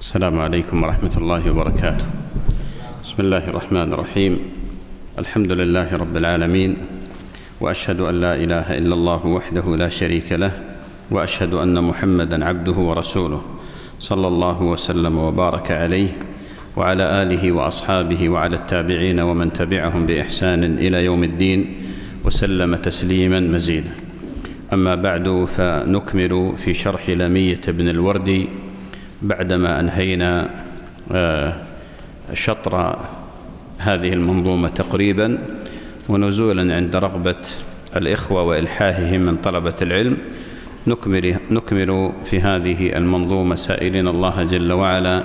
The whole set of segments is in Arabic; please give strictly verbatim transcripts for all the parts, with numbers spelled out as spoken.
السلام عليكم ورحمة الله وبركاته. بسم الله الرحمن الرحيم. الحمد لله رب العالمين، وأشهد أن لا إله إلا الله وحده لا شريك له، وأشهد أن محمدًا عبده ورسوله، صلى الله وسلم وبارك عليه وعلى آله وأصحابه وعلى التابعين ومن تبعهم بإحسان إلى يوم الدين، وسلم تسليمًا مزيدا. أما بعد، فنكمل في شرح لامية ابن الوردي بعدما أنهينا شطر هذه المنظومة تقريبا، ونزولا عند رغبة الإخوة وإلحاحهم من طلبة العلم نكمل, نكمل في هذه المنظومة سائلين الله جل وعلا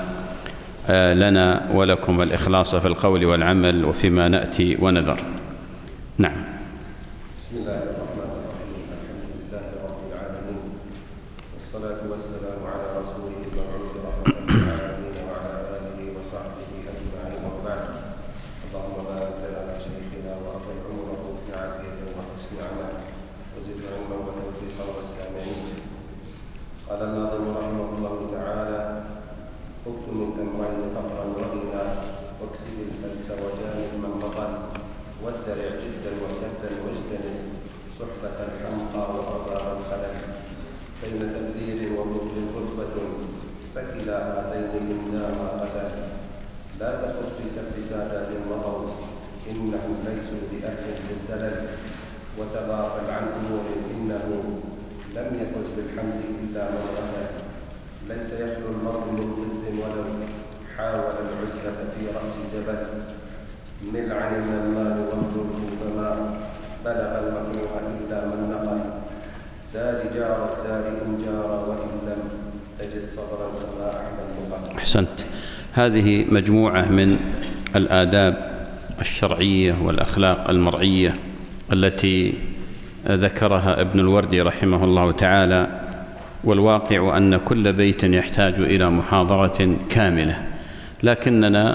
لنا ولكم الإخلاص في القول والعمل وفيما نأتي ونذر. نعم. بسم الله الرحمن الرحيم. الحمد لله رب العالمين، والصلاة والسلام على رسوله المبعوث رحمة للعالمين وعلى آله وصحبه أجمعين، وبعد. اللهم بارك لنا شيخنا وأطل عمره بعافية وحسن عمل، وزد علما وتوفيقا والسامعين. قال الناظم رحمه الله تعالى: اكتم من أمرين فقرا وغنى، واكسب الفلس وجانب من بطل، وادرع جدا وجدا واجتنب صحبة الحمقى وغضاء الخلل. بين تبذير وبغض رتبة، فكلا هذين منا ما قتل. لا تخف بسب سادات مضوا، إنهم ليسوا بأهل للزلل. وتغافل عن أمور إنه لم يفز بالحمد إلا من غفل. ليس يخلو المرء من ضد ولو حاول العزلة في رأس جبل. مل عن المال وانظره فما بلغ المكروه إلا من نقل. دار جار الدار إن جار، وإن لم تجد صبرا فما أحمل مقل. أحسنت. هذه مجموعة من الآداب الشرعية والأخلاق المرعية التي ذكرها ابن الوردي رحمه الله تعالى، والواقع أن كل بيت يحتاج إلى محاضرة كاملة، لكننا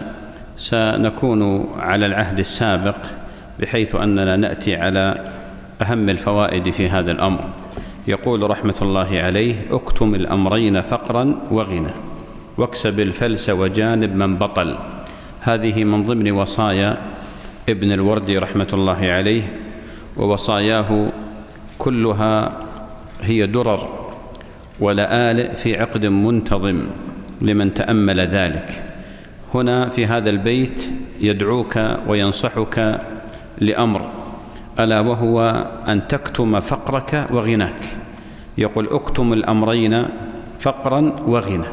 سنكون على العهد السابق بحيث أننا نأتي على أهم الفوائد في هذا الأمر. يقول رحمة الله عليه: اكتم الأمرين فقرا وغنى، واكسب الفلس وجانب من بطل. هذه من ضمن وصايا ابن الوردي رحمة الله عليه، ووصاياه كلها هي درر ولآلئ في عقد منتظم لمن تأمل ذلك. هنا في هذا البيت يدعوك وينصحك لأمر، ألا وهو أن تكتم فقرك وغناك. يقول: اكتم الأمرين فقرا وغنى.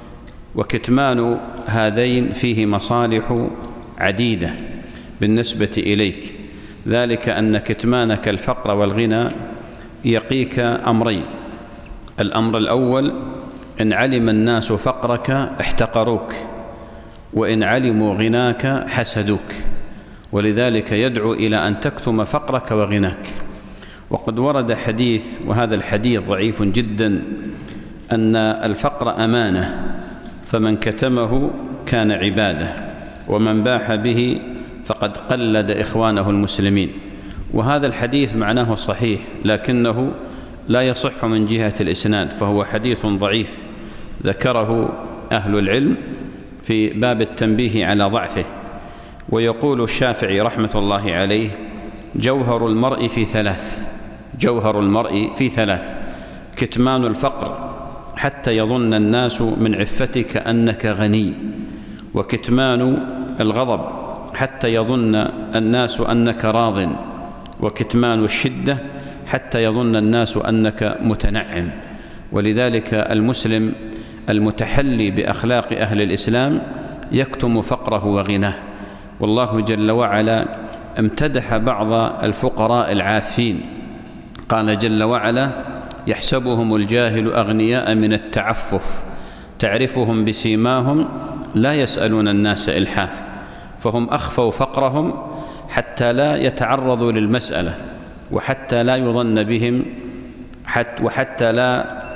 وكتمان هذين فيه مصالح عديدة بالنسبة إليك، ذلك أن كتمانك الفقر والغنى يقيك أمرين. الأمر الأول: إن علم الناس فقرك احتقروك، وإن علموا غناك حسدوك. ولذلك يدعو إلى أن تكتم فقرك وغناك. وقد ورد حديث، وهذا الحديث ضعيف جدا، أن الفقر أمانة، فمن كتمه كان عبادة، ومن باح به فقد قلد إخوانه المسلمين. وهذا الحديث معناه صحيح، لكنه لا يصح من جهة الإسناد، فهو حديث ضعيف ذكره أهل العلم في باب التنبيه على ضعفه. ويقول الشافعي رحمة الله عليه: جوهر المرء في ثلاث، جوهر المرء في ثلاث: كتمان الفقر حتى يظن الناس من عفتك أنك غني، وكتمان الغضب حتى يظن الناس أنك راض، وكتمان الشدة حتى يظن الناس أنك متنعم. ولذلك المسلم المتحلي بأخلاق أهل الإسلام يكتم فقره وغناه. والله جل وعلا امتدح بعض الفقراء العافين، قال جل وعلا: يحسبهم الجاهل أغنياء من التعفف، تعرفهم بسيماهم لا يسألون الناس إلحاف. فهم أخفوا فقرهم حتى لا يتعرضوا للمسألة، وحتى لا يظن بهم، حتى وحتى لا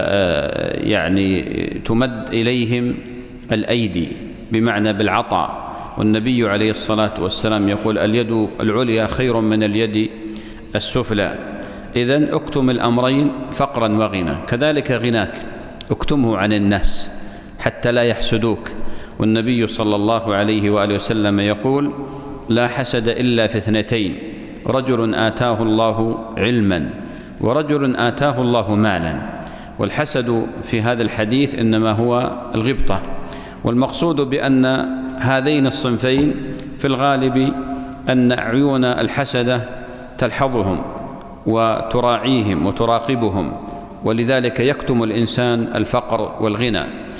يعني تمد إليهم الأيدي بمعنى بالعطاء. والنبي عليه الصلاة والسلام يقول: اليد العليا خير من اليد السفلى. إذن اكتم الأمرين فقرا وغنى. كذلك غناك اكتمه عن الناس حتى لا يحسدوك. والنبي صلى الله عليه وآله وسلم يقول: لا حسد إلا في اثنتين: رجل آتاه الله علما ورجل آتاه الله مالا. والحسد في هذا الحديث إنما هو الغبطة. والمقصود بأن هذين الصنفين في الغالب أن عيون الحسدة تلحظهم وتراعيهم وتراقبهم، ولذلك يكتم الإنسان الفقر والغنى.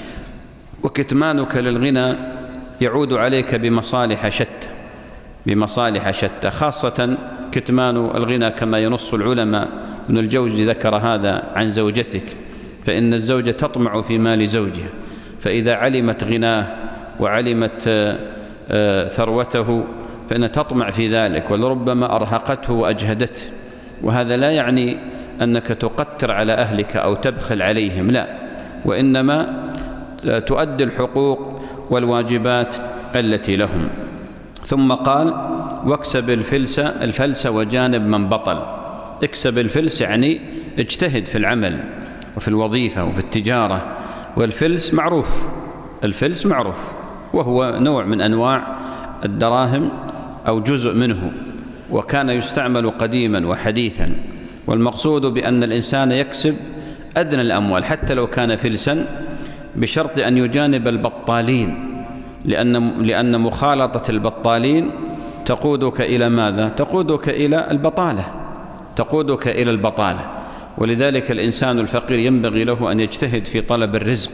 وكتمانك للغنى يعود عليك بمصالح شتى بمصالح شتى خاصة كتمان الغنى كما ينص العلماء. ابن الجوزي ذكر هذا عن زوجتك، فإن الزوجة تطمع في مال زوجها، فإذا علمت غناه وعلمت ثروته فإنها تطمع في ذلك، ولربما أرهقته وأجهدته. وهذا لا يعني أنك تقتر على أهلك أو تبخل عليهم، لا، وإنما تؤدي الحقوق والواجبات التي لهم. ثم قال: واكسب الفلس الفلس وجانب من بطل. اكسب الفلس يعني اجتهد في العمل وفي الوظيفة وفي التجارة. والفلس معروف الفلس معروف وهو نوع من أنواع الدراهم أو جزء منه، وكان يستعمل قديما وحديثا. والمقصود بأن الإنسان يكسب أدنى الأموال حتى لو كان فلسا، بشرط أن يجانب البطالين، لأن لأن مخالطة البطالين تقودك إلى ماذا؟ تقودك إلى البطالة تقودك إلى البطالة. ولذلك الإنسان الفقير ينبغي له أن يجتهد في طلب الرزق،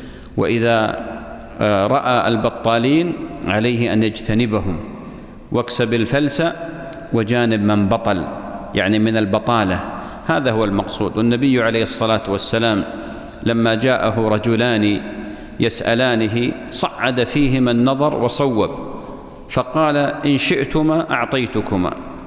وإذا رأى البطالين عليه أن يجتنبهم. واكسب الفلس وجانب من بطل، يعني من البطالة. هذا هو المقصود. والنبي عليه الصلاة والسلام لما جاءه رجلان يسألانه صعد فيهما النظر وصوب، فقال: إن شئتما أعطيتكما،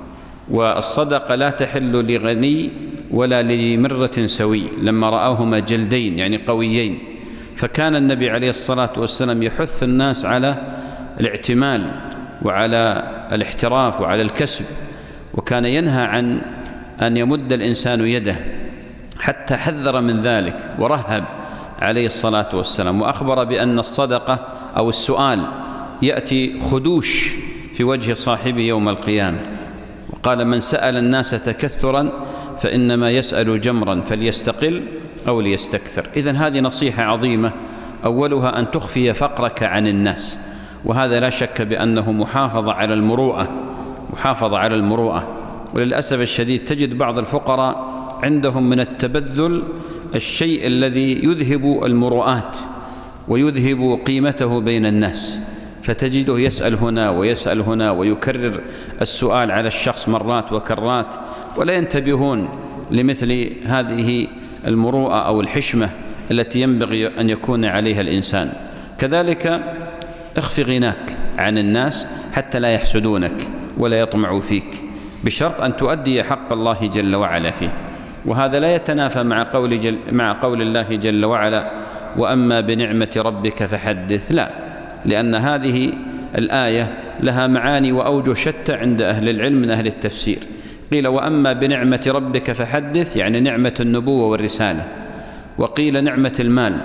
والصدقة لا تحل لغني ولا لمرة سوي، لما رآهما جلدين يعني قويين. فكان النبي عليه الصلاة والسلام يحث الناس على الاعتمال وعلى الاحتراف وعلى الكسب، وكان ينهى عن أن يمد الإنسان يده، حتى حذر من ذلك ورهب عليه الصلاة والسلام، وأخبر بأن الصدقة أو السؤال يأتي خدوش في وجه صاحبه يوم القيامة. وقال: من سأل الناس تكثرا فإنما يسأل جمرا فليستقل أو ليستكثر. إذن هذه نصيحة عظيمة، أولها أن تخفي فقرك عن الناس، وهذا لا شك بأنه محافظة على المروءة محافظة على المروءة. وللأسف الشديد تجد بعض الفقراء عندهم من التبذل الشيء الذي يذهب المروءات ويذهب قيمته بين الناس، فتجده يسأل هنا ويسأل هنا ويكرر السؤال على الشخص مرات وكرات، ولا ينتبهون لمثل هذه المروءة أو الحشمة التي ينبغي أن يكون عليها الإنسان. كذلك اخف غناك عن الناس حتى لا يحسدونك ولا يطمعوا فيك، بشرط أن تؤدي حق الله جل وعلا فيه. وهذا لا يتنافى مع قول, جل مع قول الله جل وعلا: وأما بنعمة ربك فحدث. لا، لأن هذه الآية لها معاني وأوجه شتى عند أهل العلم من أهل التفسير. قيل: وأما بنعمة ربك فحدث، يعني نعمة النبوة والرسالة، وقيل نعمة المال،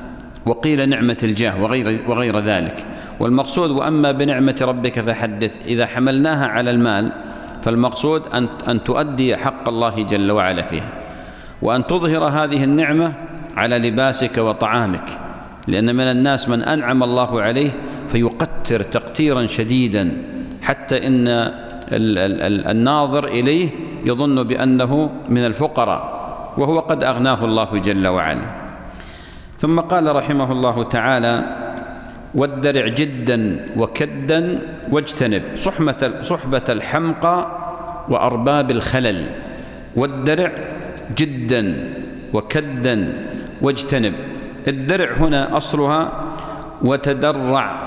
وقيل نعمة الجاه وغير, وغير ذلك. والمقصود وأما بنعمة ربك فحدث، إذا حملناها على المال فالمقصود أن, أن تؤدي حق الله جل وعلا فيها، وأن تظهر هذه النعمة على لباسك وطعامك، لأن من الناس من أنعم الله عليه فيقتر تقتيرا شديدا، حتى إن ال ال الناظر إليه يظن بأنه من الفقراء وهو قد أغناه الله جل وعلا. ثم قال رحمه الله تعالى: وادرع جدا وكدا واجتنب صحبة, صحبة الحمقى وأرباب الخلل. وادرع جدا وكدا واجتنب. الدرع هنا أصلها وتدرع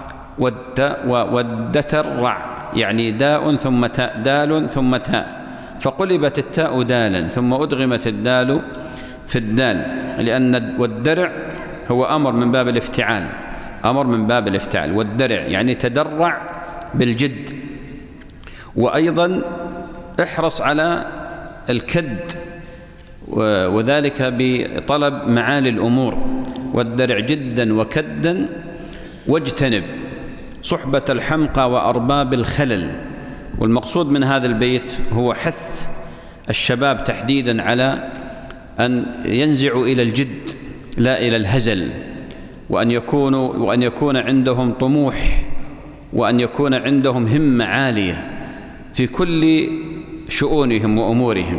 والدترع، يعني داء ثم تاء، دال ثم تاء، فقلبت التاء دالا ثم أدغمت الدال في الدال، لأن والدرع هو أمر من باب الافتعال أمر من باب الافتعال والدرع يعني تدرع بالجد. وأيضا احرص على الكد، وذلك بطلب معالي الأمور وادرع جدا وكدا واجتنب صحبة الحمقى وأرباب الخلل. والمقصود من هذا البيت هو حث الشباب تحديدا على أن ينزعوا إلى الجد لا إلى الهزل، وأن يكونوا وأن يكون عندهم طموح، وأن يكون عندهم همة عالية في كل شؤونهم وأمورهم،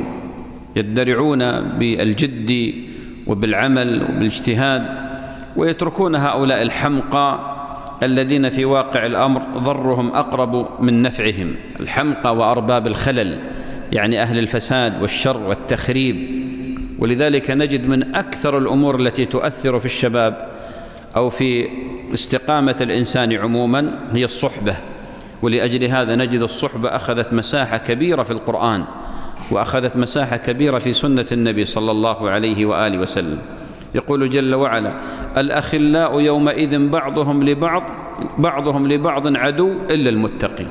يدرعون بالجد وبالعمل وبالاجتهاد، ويتركون هؤلاء الحمقى الذين في واقع الأمر ضرهم أقرب من نفعهم. الحمقى وأرباب الخلل يعني أهل الفساد والشر والتخريب. ولذلك نجد من أكثر الأمور التي تؤثر في الشباب أو في استقامة الإنسان عموما هي الصحبة. ولأجل هذا نجد الصحبة أخذت مساحة كبيرة في القرآن، وأخذت مساحة كبيرة في سنة النبي صلى الله عليه وآله وسلم. يقول جل وعلا: الأخلاء يومئذ بعضهم لبعض بعضهم لبعض عدو إلا المتقين.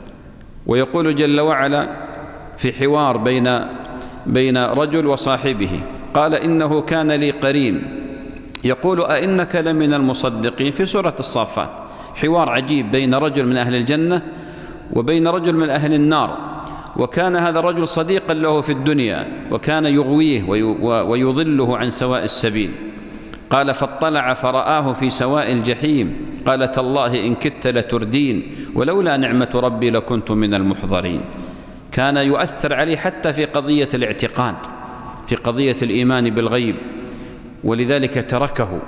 ويقول جل وعلا في حوار بين بين رجل وصاحبه قال: إنه كان لي قرين يقول أئنك لمن المصدقين، في سورة الصافات. حوار عجيب بين رجل من أهل الجنة وبين رجل من أهل النار، وكان هذا الرجل صديقا له في الدنيا، وكان يغويه ويضله عن سواء السبيل. قال: فاطلع فرآه في سواء الجحيم قال: تالله إن كدت لتردين ولولا نعمة ربي لكنت من المحضرين. كان يؤثر عليه حتى في قضية الاعتقاد، في قضية الإيمان بالغيب، ولذلك تركه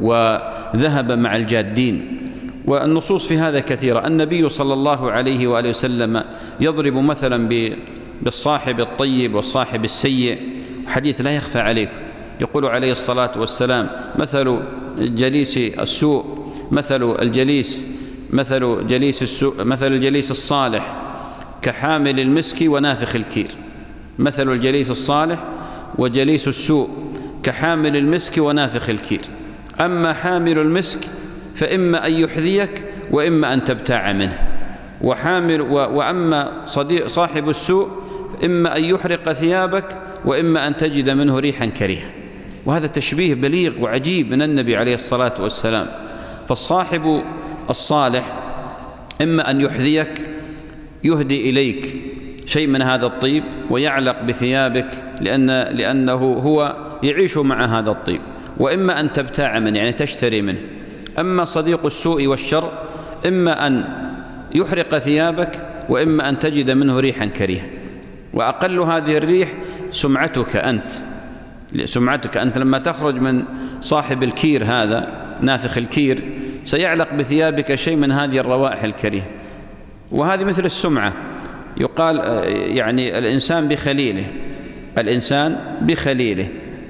وذهب مع الجادين. والنصوص في هذا كثيرة. النبي صلى الله عليه وآله وسلم يضرب مثلا بالصاحب الطيب والصاحب السيء، حديث لا يخفى عليكم. يقول عليه الصلاة والسلام: مثل جليس السوء مثل الجليس مثل جليس السوء مثل الجليس الصالح كحامل المسك ونافخ الكير. مثل الجليس الصالح وجليس السوء كحامل المسك ونافخ الكير. أما حامل المسك فإما أن يحذيك وإما أن تبتاع منه، وحامل وأما صديق صاحب السوء إما أن يحرق ثيابك وإما أن تجد منه ريحا كريهة. وهذا تشبيه بليغ وعجيب من النبي عليه الصلاة والسلام. فالصاحب الصالح إما أن يحذيك، يهدي إليك شيء من هذا الطيب ويعلق بثيابك لأن لأنه هو يعيش مع هذا الطيب، وإما أن تبتاع منه يعني تشتري منه. أما صديق السوء والشر إما أن يحرق ثيابك وإما أن تجد منه ريحا كريهة. وأقل هذه الريح سمعتك أنت سمعتك أنت لما تخرج من صاحب الكير هذا نافخ الكير سيعلق بثيابك شيء من هذه الروائح الكريهة. وهذه مثل السمعة. يقال يعني الإنسان بخليله الإنسان بخليله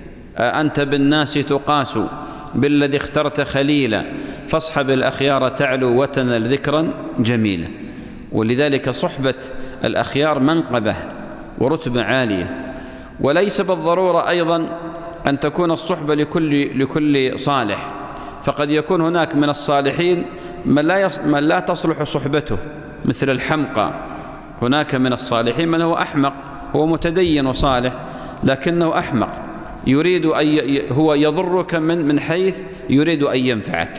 أنت بالناس تقاس بالذي اخترت خليلا فاصحب الأخيار تعلو وتنل ذكرا جميلا. ولذلك صحبة الأخيار منقبة ورتبة عالية. وليس بالضرورة أيضا أن تكون الصحبة لكل, لكل صالح، فقد يكون هناك من الصالحين من لا, يص... من لا تصلح صحبته مثل الحمقى. هناك من الصالحين من هو أحمق، هو متدين وصالح لكنه أحمق، يريد أن ي... هو يضرك من من حيث يريد أن ينفعك،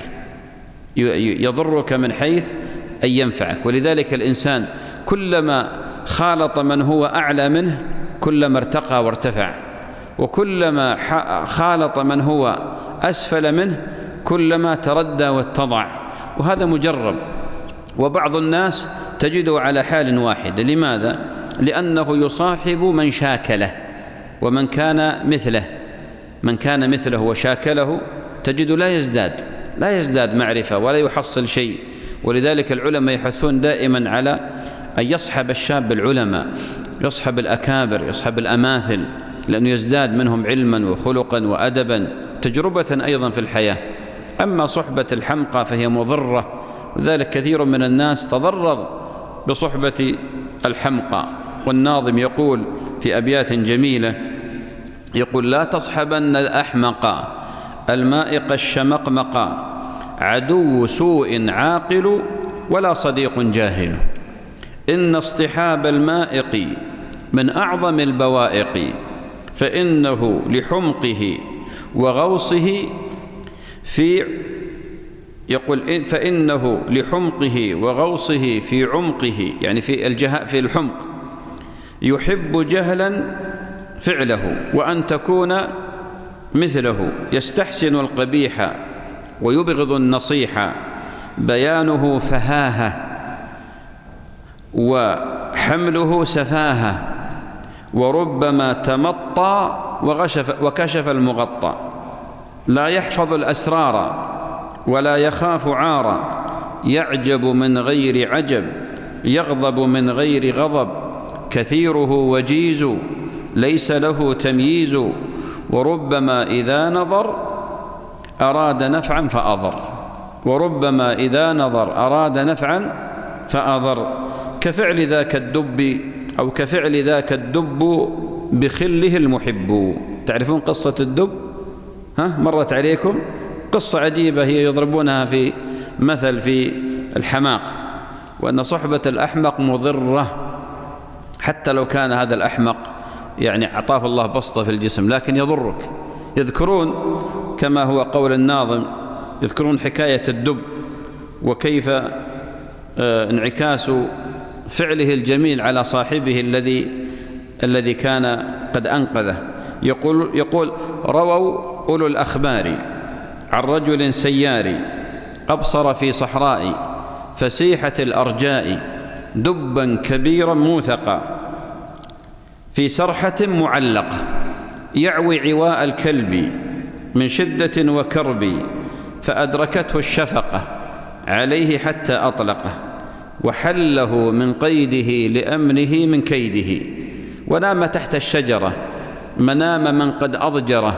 يضرك من حيث أن ينفعك. ولذلك الإنسان كلما خالط من هو أعلى منه كلما ارتقى وارتفع، وكلما خالط من هو أسفل منه كلما تردى واتضع. وهذا مجرب. وبعض الناس تجده على حال واحد. لماذا؟ لأنه يصاحب من شاكله ومن كان مثله. من كان مثله وشاكله تجد لا يزداد لا يزداد معرفة ولا يحصل شيء. ولذلك العلماء يحثون دائما على أن يصحب الشاب العلماء، يصحب الأكابر، يصحب الأماثل، لأنه يزداد منهم علما وخلقا وأدبا، تجربة أيضا في الحياة. أما صحبة الحمقى فهي مضرة، وذلك كثير من الناس تضرر بصحبة الحمقى. والناظم يقول في أبيات جميلة يقول: لا تصحبن الأحمق المائق الشمقمق عدو سوء عاقل ولا صديق جاهل. إن اصطحاب المائق من أعظم البوائق فإنه لحمقه وغوصه في يقول إن فإنه لحمقه وغوصه في عمقه، يعني في الجهاء في الحمق، يحب جهلا فعله وأن تكون مثله، يستحسن القبيح ويبغض النصيحة، بيانه فهاهة وحمله سفاهة، وربما تمطى وغشف وكشف المغطى، لا يحفظ الأسرار ولا يخاف عارا، يعجب من غير عجب، يغضب من غير غضب، كثيره وجيز ليس له تمييز، وربما إذا نظر أراد نفعا فأضر، وربما إذا نظر أراد نفعا فأضر، كفعل ذاك الدب أو كفعل ذاك الدب بخله المحب. تعرفون قصة الدب؟ ها مرت عليكم؟ قصة عجيبة هي يضربونها في مثل في الحماق، وأن صحبة الأحمق مضرة، حتى لو كان هذا الأحمق يعني أعطاه الله بسطة في الجسم لكن يضرك. يذكرون كما هو قول الناظم، يذكرون حكاية الدب وكيف انعكاس فعله الجميل على صاحبه الذي الذي كان قد أنقذه. يقول يقول رووا أولو الأخبار عن رجل سيار أبصر في صحراء فسيحة الأرجاء دبا كبيرا موثقا في سرحة معلقة، يعوي عواء الكلب من شدة وكرب، فأدركته الشفقة عليه حتى أطلقه، وحله من قيده لأمنه من كيده، ونام تحت الشجرة منام من قد أضجره،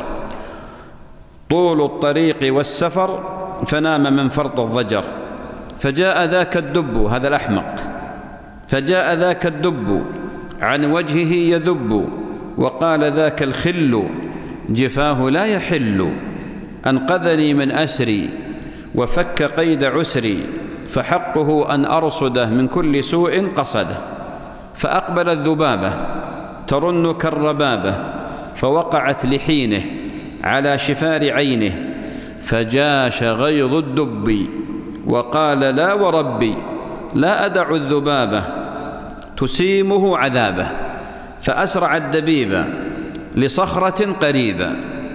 طول الطريق والسفر فنام من فرط الضجر، فجاء ذاك الدب، هذا الأحمق، فجاء ذاك الدب عن وجهه يذب، وقال ذاك الخل جفاه لا يحل، أنقذني من أسري وفك قيد عسري، فحقه أن أرصده من كل سوء قصده، فأقبل الذبابة ترن كالربابة، فوقعت لحينه على شفار عينه، فجاش غيظ الدب وقال لا وربي لا أدع الذبابة تسيمه عذابه، فأسرع الدبيب لصخرة قريبة،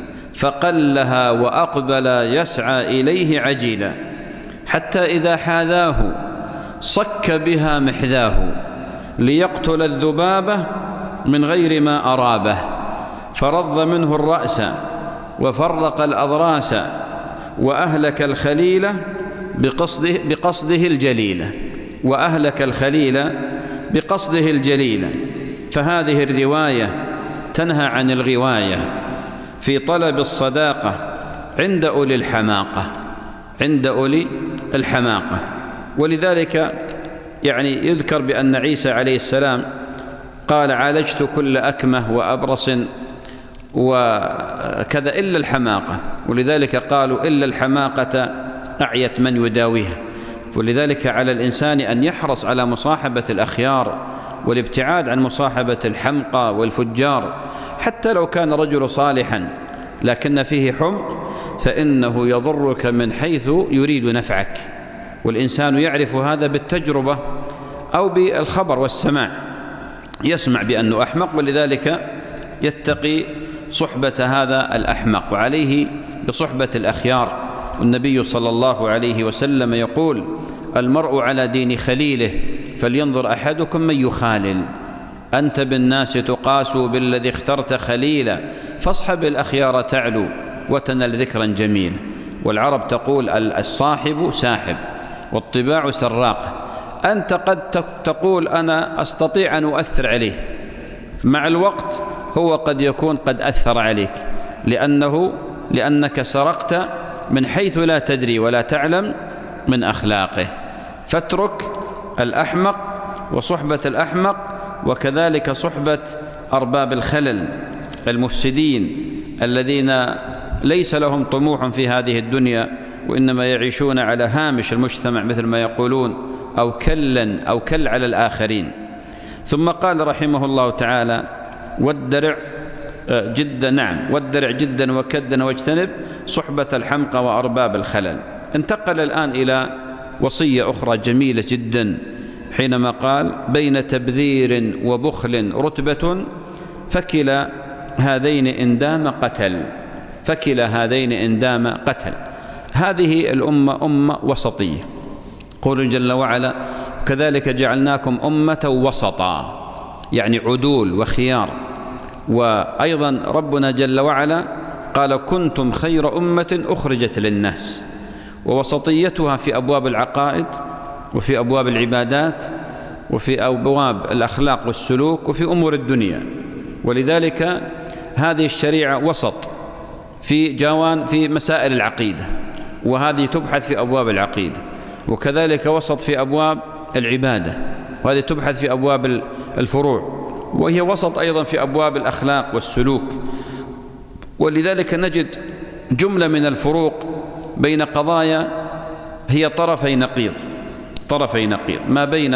فقلها وأقبل يسعى إليه عجيلا، حتى إذا حاذاه صك بها محذاه، ليقتل الذبابة من غير ما أرابه، فرض منه الرأس وفرق الأضراس، وأهلك الخليل بقصده, بقصده الجليل وأهلك الخليل بقصده الجليل. فهذه الرواية تنهى عن الغواية في طلب الصداقة عند أولي الحماقة عند أولي الحماقة. ولذلك يعني يذكر بأن عيسى عليه السلام قال عالجت كل أكمه وأبرص وكذا إلا الحماقة، ولذلك قالوا إلا الحماقة أعيت من يداويها. ولذلك على الإنسان أن يحرص على مصاحبة الأخيار والابتعاد عن مصاحبة الحمقى والفجار، حتى لو كان رجل صالحا لكن فيه حمق فإنه يضرك من حيث يريد نفعك، والإنسان يعرف هذا بالتجربة أو بالخبر والسماع، يسمع بأنه أحمق ولذلك يتقي صحبة هذا الأحمق، وعليه بصحبة الأخيار. والنبي صلى الله عليه وسلم يقول المرء على دين خليله فلينظر أحدكم من يخالل، أنت بالناس تقاس بالذي اخترت خليلا، فاصحب الأخيار تعلو وتنل ذكرا جميلا. والعرب تقول الصاحب ساحب والطباع سراق، أنت قد تقول أنا أستطيع أن أؤثر عليه، مع الوقت هو قد يكون قد أثر عليك لأنه لأنك سرقت من حيث لا تدري ولا تعلم من أخلاقه. فاترك الأحمق وصحبة الأحمق، وكذلك صحبة أرباب الخلل المفسدين الذين ليس لهم طموح في هذه الدنيا وإنما يعيشون على هامش المجتمع مثل ما يقولون، أو كلا أو كل على الآخرين. ثم قال رحمه الله تعالى والدرع جدا نعم وادرع جدا وكدا واجتنب صحبة الحمقى وأرباب الخلل. انتقل الآن إلى وصية أخرى جميلة جدا حينما قال بين تبذير وبخل رتبة فكلا هذين إن دام قتل، فكلا هذين إن دام قتل. هذه الأمة أمة وسطية، قول جل وعلا كذلك جعلناكم أمة وسطا، يعني عدول وخيار. وأيضا ربنا جل وعلا قال كنتم خير أمة أخرجت للناس، ووسطيتها في أبواب العقائد وفي أبواب العبادات وفي أبواب الأخلاق والسلوك وفي أمور الدنيا. ولذلك هذه الشريعة وسط في جوان في مسائل العقيدة، وهذه تبحث في أبواب العقيدة، وكذلك وسط في أبواب العبادة، وهذه تبحث في أبواب الفروع، وهي وسط أيضا في أبواب الأخلاق والسلوك. ولذلك نجد جملة من الفروق بين قضايا هي طرفي نقيض، طرفي نقيض ما بين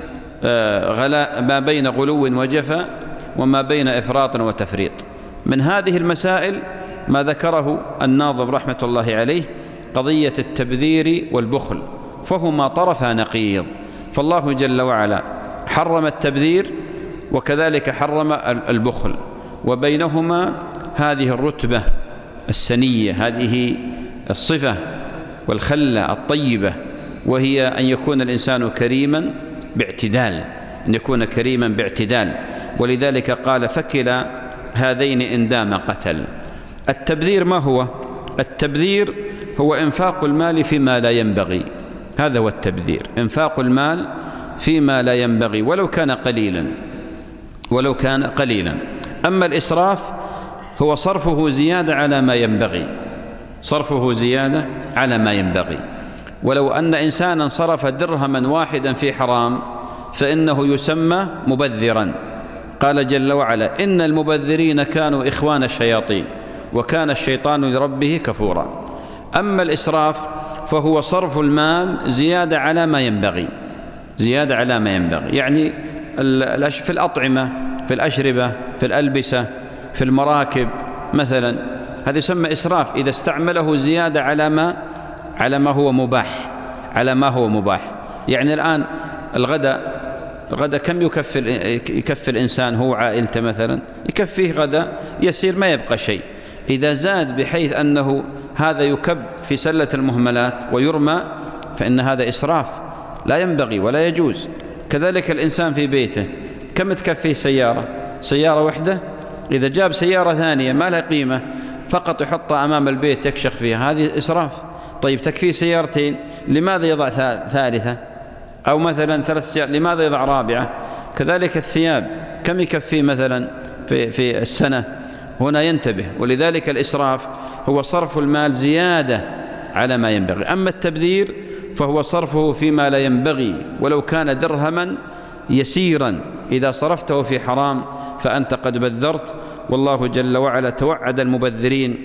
غلاء ما بين غلو وجفا وما بين إفراط وتفريط. من هذه المسائل ما ذكره الناظم رحمة الله عليه قضية التبذير والبخل، فهما طرفا نقيض. فالله جل وعلا حرم التبذير وكذلك حرم البخل، وبينهما هذه الرتبة السنية، هذه الصفة والخلة الطيبة، وهي أن يكون الإنسان كريما باعتدال، أن يكون كريما باعتدال. ولذلك قال فكلا هذين إن دام قتل. التبذير ما هو؟ التبذير هو إنفاق المال فيما لا ينبغي، هذا هو التبذير، إنفاق المال فيما لا ينبغي ولو كان قليلا، ولو كان قليلا. أما الإسراف هو صرفه زيادة على ما ينبغي، صرفه زيادة على ما ينبغي. ولو أن إنسانا صرف درهما واحدا في حرام فإنه يسمى مبذرا. قال جل وعلا إن المبذرين كانوا إخوان الشياطين وكان الشيطان لربه كفورا. أما الإسراف فهو صرف المال زيادة على ما ينبغي، زيادة على ما ينبغي، يعني في الأطعمة، في الأشربة، في الألبسة، في المراكب مثلا، هذا يسمى إسراف إذا استعمله زيادة على ما على ما هو مباح، على ما هو مباح. يعني الآن الغداء الغداء كم يكفي يكفي الإنسان هو عائلته مثلا؟ يكفيه غداء يسير ما يبقى شيء. إذا زاد بحيث أنه هذا يكب في سلة المهملات ويرمى فإن هذا إسراف لا ينبغي ولا يجوز. كذلك الإنسان في بيته كم تكفيه سيارة؟ سيارة وحدة، إذا جاب سيارة ثانية ما لها قيمة فقط يحطها أمام البيت يكشخ فيها، هذه إسراف. طيب تكفيه سيارتين، لماذا يضع ثالثة؟ أو مثلا ثلاث سيارات، لماذا يضع رابعة؟ كذلك الثياب كم يكفيه مثلا في, في السنة؟ هنا ينتبه. ولذلك الإسراف هو صرف المال زيادة على ما ينبغي. أما التبذير فهو صرفه فيما لا ينبغي ولو كان درهما يسيرا، إذا صرفته في حرام فأنت قد بذرت. والله جل وعلا توعد المبذرين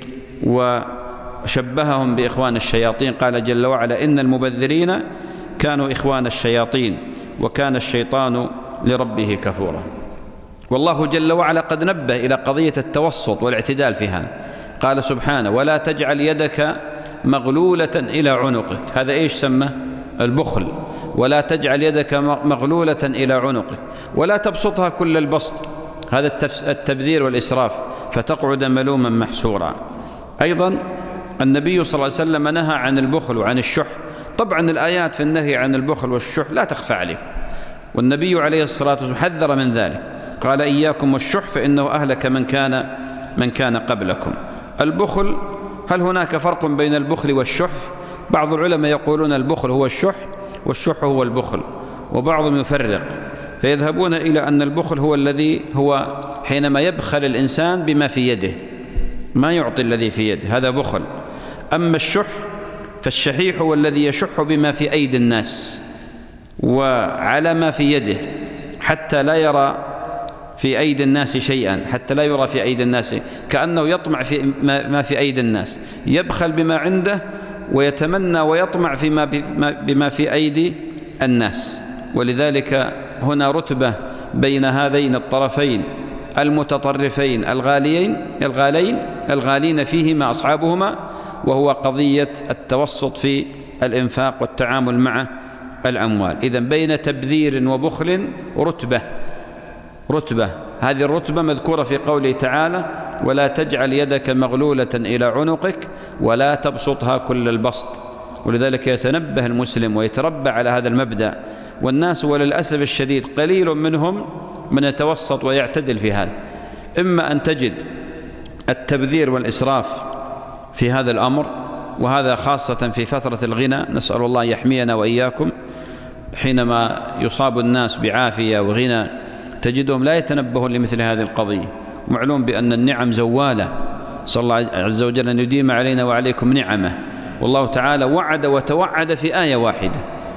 وشبههم بإخوان الشياطين، قال جل وعلا إن المبذرين كانوا إخوان الشياطين وكان الشيطان لربه كفورا. والله جل وعلا قد نبه إلى قضية التوسط والاعتدال في هذا، قال سبحانه ولا تجعل يدك مغلولة إلى عنقك، هذا إيش سمى؟ البخل. ولا تجعل يدك مغلولة إلى عنقك ولا تبسطها كل البسط، هذا التبذير والإسراف، فتقعد ملوما محسورا. أيضا النبي صلى الله عليه وسلم نهى عن البخل وعن الشح. طبعا الآيات في النهي عن البخل والشح لا تخفى عليكم، والنبي عليه الصلاة والسلام حذر من ذلك، قال إياكم والشح فإنه أهلك من كان من كان قبلكم. البخل، هل هناك فرق بين البخل والشح؟ بعض العلماء يقولون البخل هو الشح والشح هو البخل، وبعضهم يفرق فيذهبون إلى أن البخل هو الذي هو حينما يبخل الإنسان بما في يده، ما يعطي الذي في يده، هذا بخل. أما الشح فالشحيح هو الذي يشح بما في أيدي الناس وعلى ما في يده حتى لا يرى في أيدي الناس شيئا، حتى لا يرى في أيدي الناس، كأنه يطمع في ما في أيدي الناس، يبخل بما عنده ويتمنى ويطمع فيما بما في أيدي الناس. ولذلك هنا رتبة بين هذين الطرفين المتطرفين الغاليين الغالين الغالين فيهما أصحابهما، وهو قضية التوسط في الإنفاق والتعامل مع الأموال. إذن بين تبذير وبخل رتبة رتبة هذه الرتبة مذكورة في قوله تعالى: ولا تجعل يدك مغلولة إلى عنقك ولا تبسطها كل البسط. ولذلك يتنبه المسلم ويتربى على هذا المبدأ، والناس وللأسف الشديد قليل منهم من يتوسط ويعتدل في هذا. إما أن تجد التبذير والإسراف في هذا الأمر، وهذا خاصة في فترة الغنى، نسأل الله يحمينا وإياكم. حينما يصاب الناس بعافية وغنى تجدهم لا يتنبهون لمثل هذه القضية. معلوم بأن النعم زوالة، صلى الله عز وجل أن يديم علينا وعليكم نعمه. والله تعالى وعد وتوعد في آية واحدة،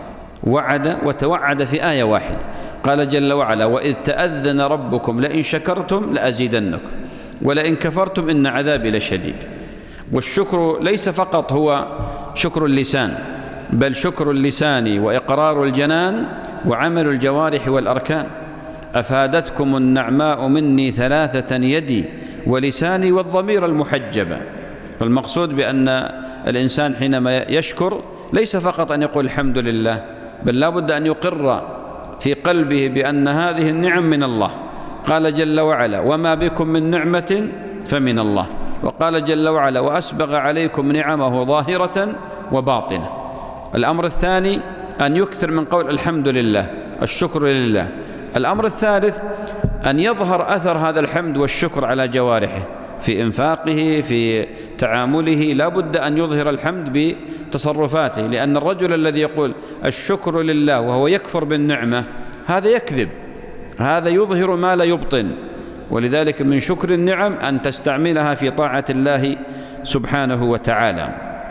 وعد وتوعد في آية واحدة. قال جل وعلا: وإذ تأذن ربكم لئن شكرتم لأزيدنكم ولئن كفرتم إن عذابي لشديد. والشكر ليس فقط هو شكر اللسان، بل شكر اللسان وإقرار الجنان وعمل الجوارح والأركان. أفادتكم النعماء مني ثلاثة يدي ولساني والضمير المحجبة. فالمقصود بأن الإنسان حينما يشكر ليس فقط أن يقول الحمد لله، بل لا بد أن يقر في قلبه بأن هذه النعم من الله. قال جل وعلا: وما بكم من نعمة فمن الله. وقال جل وعلا: وأسبغ عليكم نعمه ظاهرة وباطنة. الأمر الثاني أن يكثر من قول الحمد لله، الشكر لله. الأمر الثالث أن يظهر أثر هذا الحمد والشكر على جوارحه، في إنفاقه، في تعامله، لا بد أن يظهر الحمد بتصرفاته. لأن الرجل الذي يقول الشكر لله وهو يكفر بالنعمة هذا يكذب، هذا يظهر ما لا يبطن. ولذلك من شكر النعم أن تستعملها في طاعة الله سبحانه وتعالى.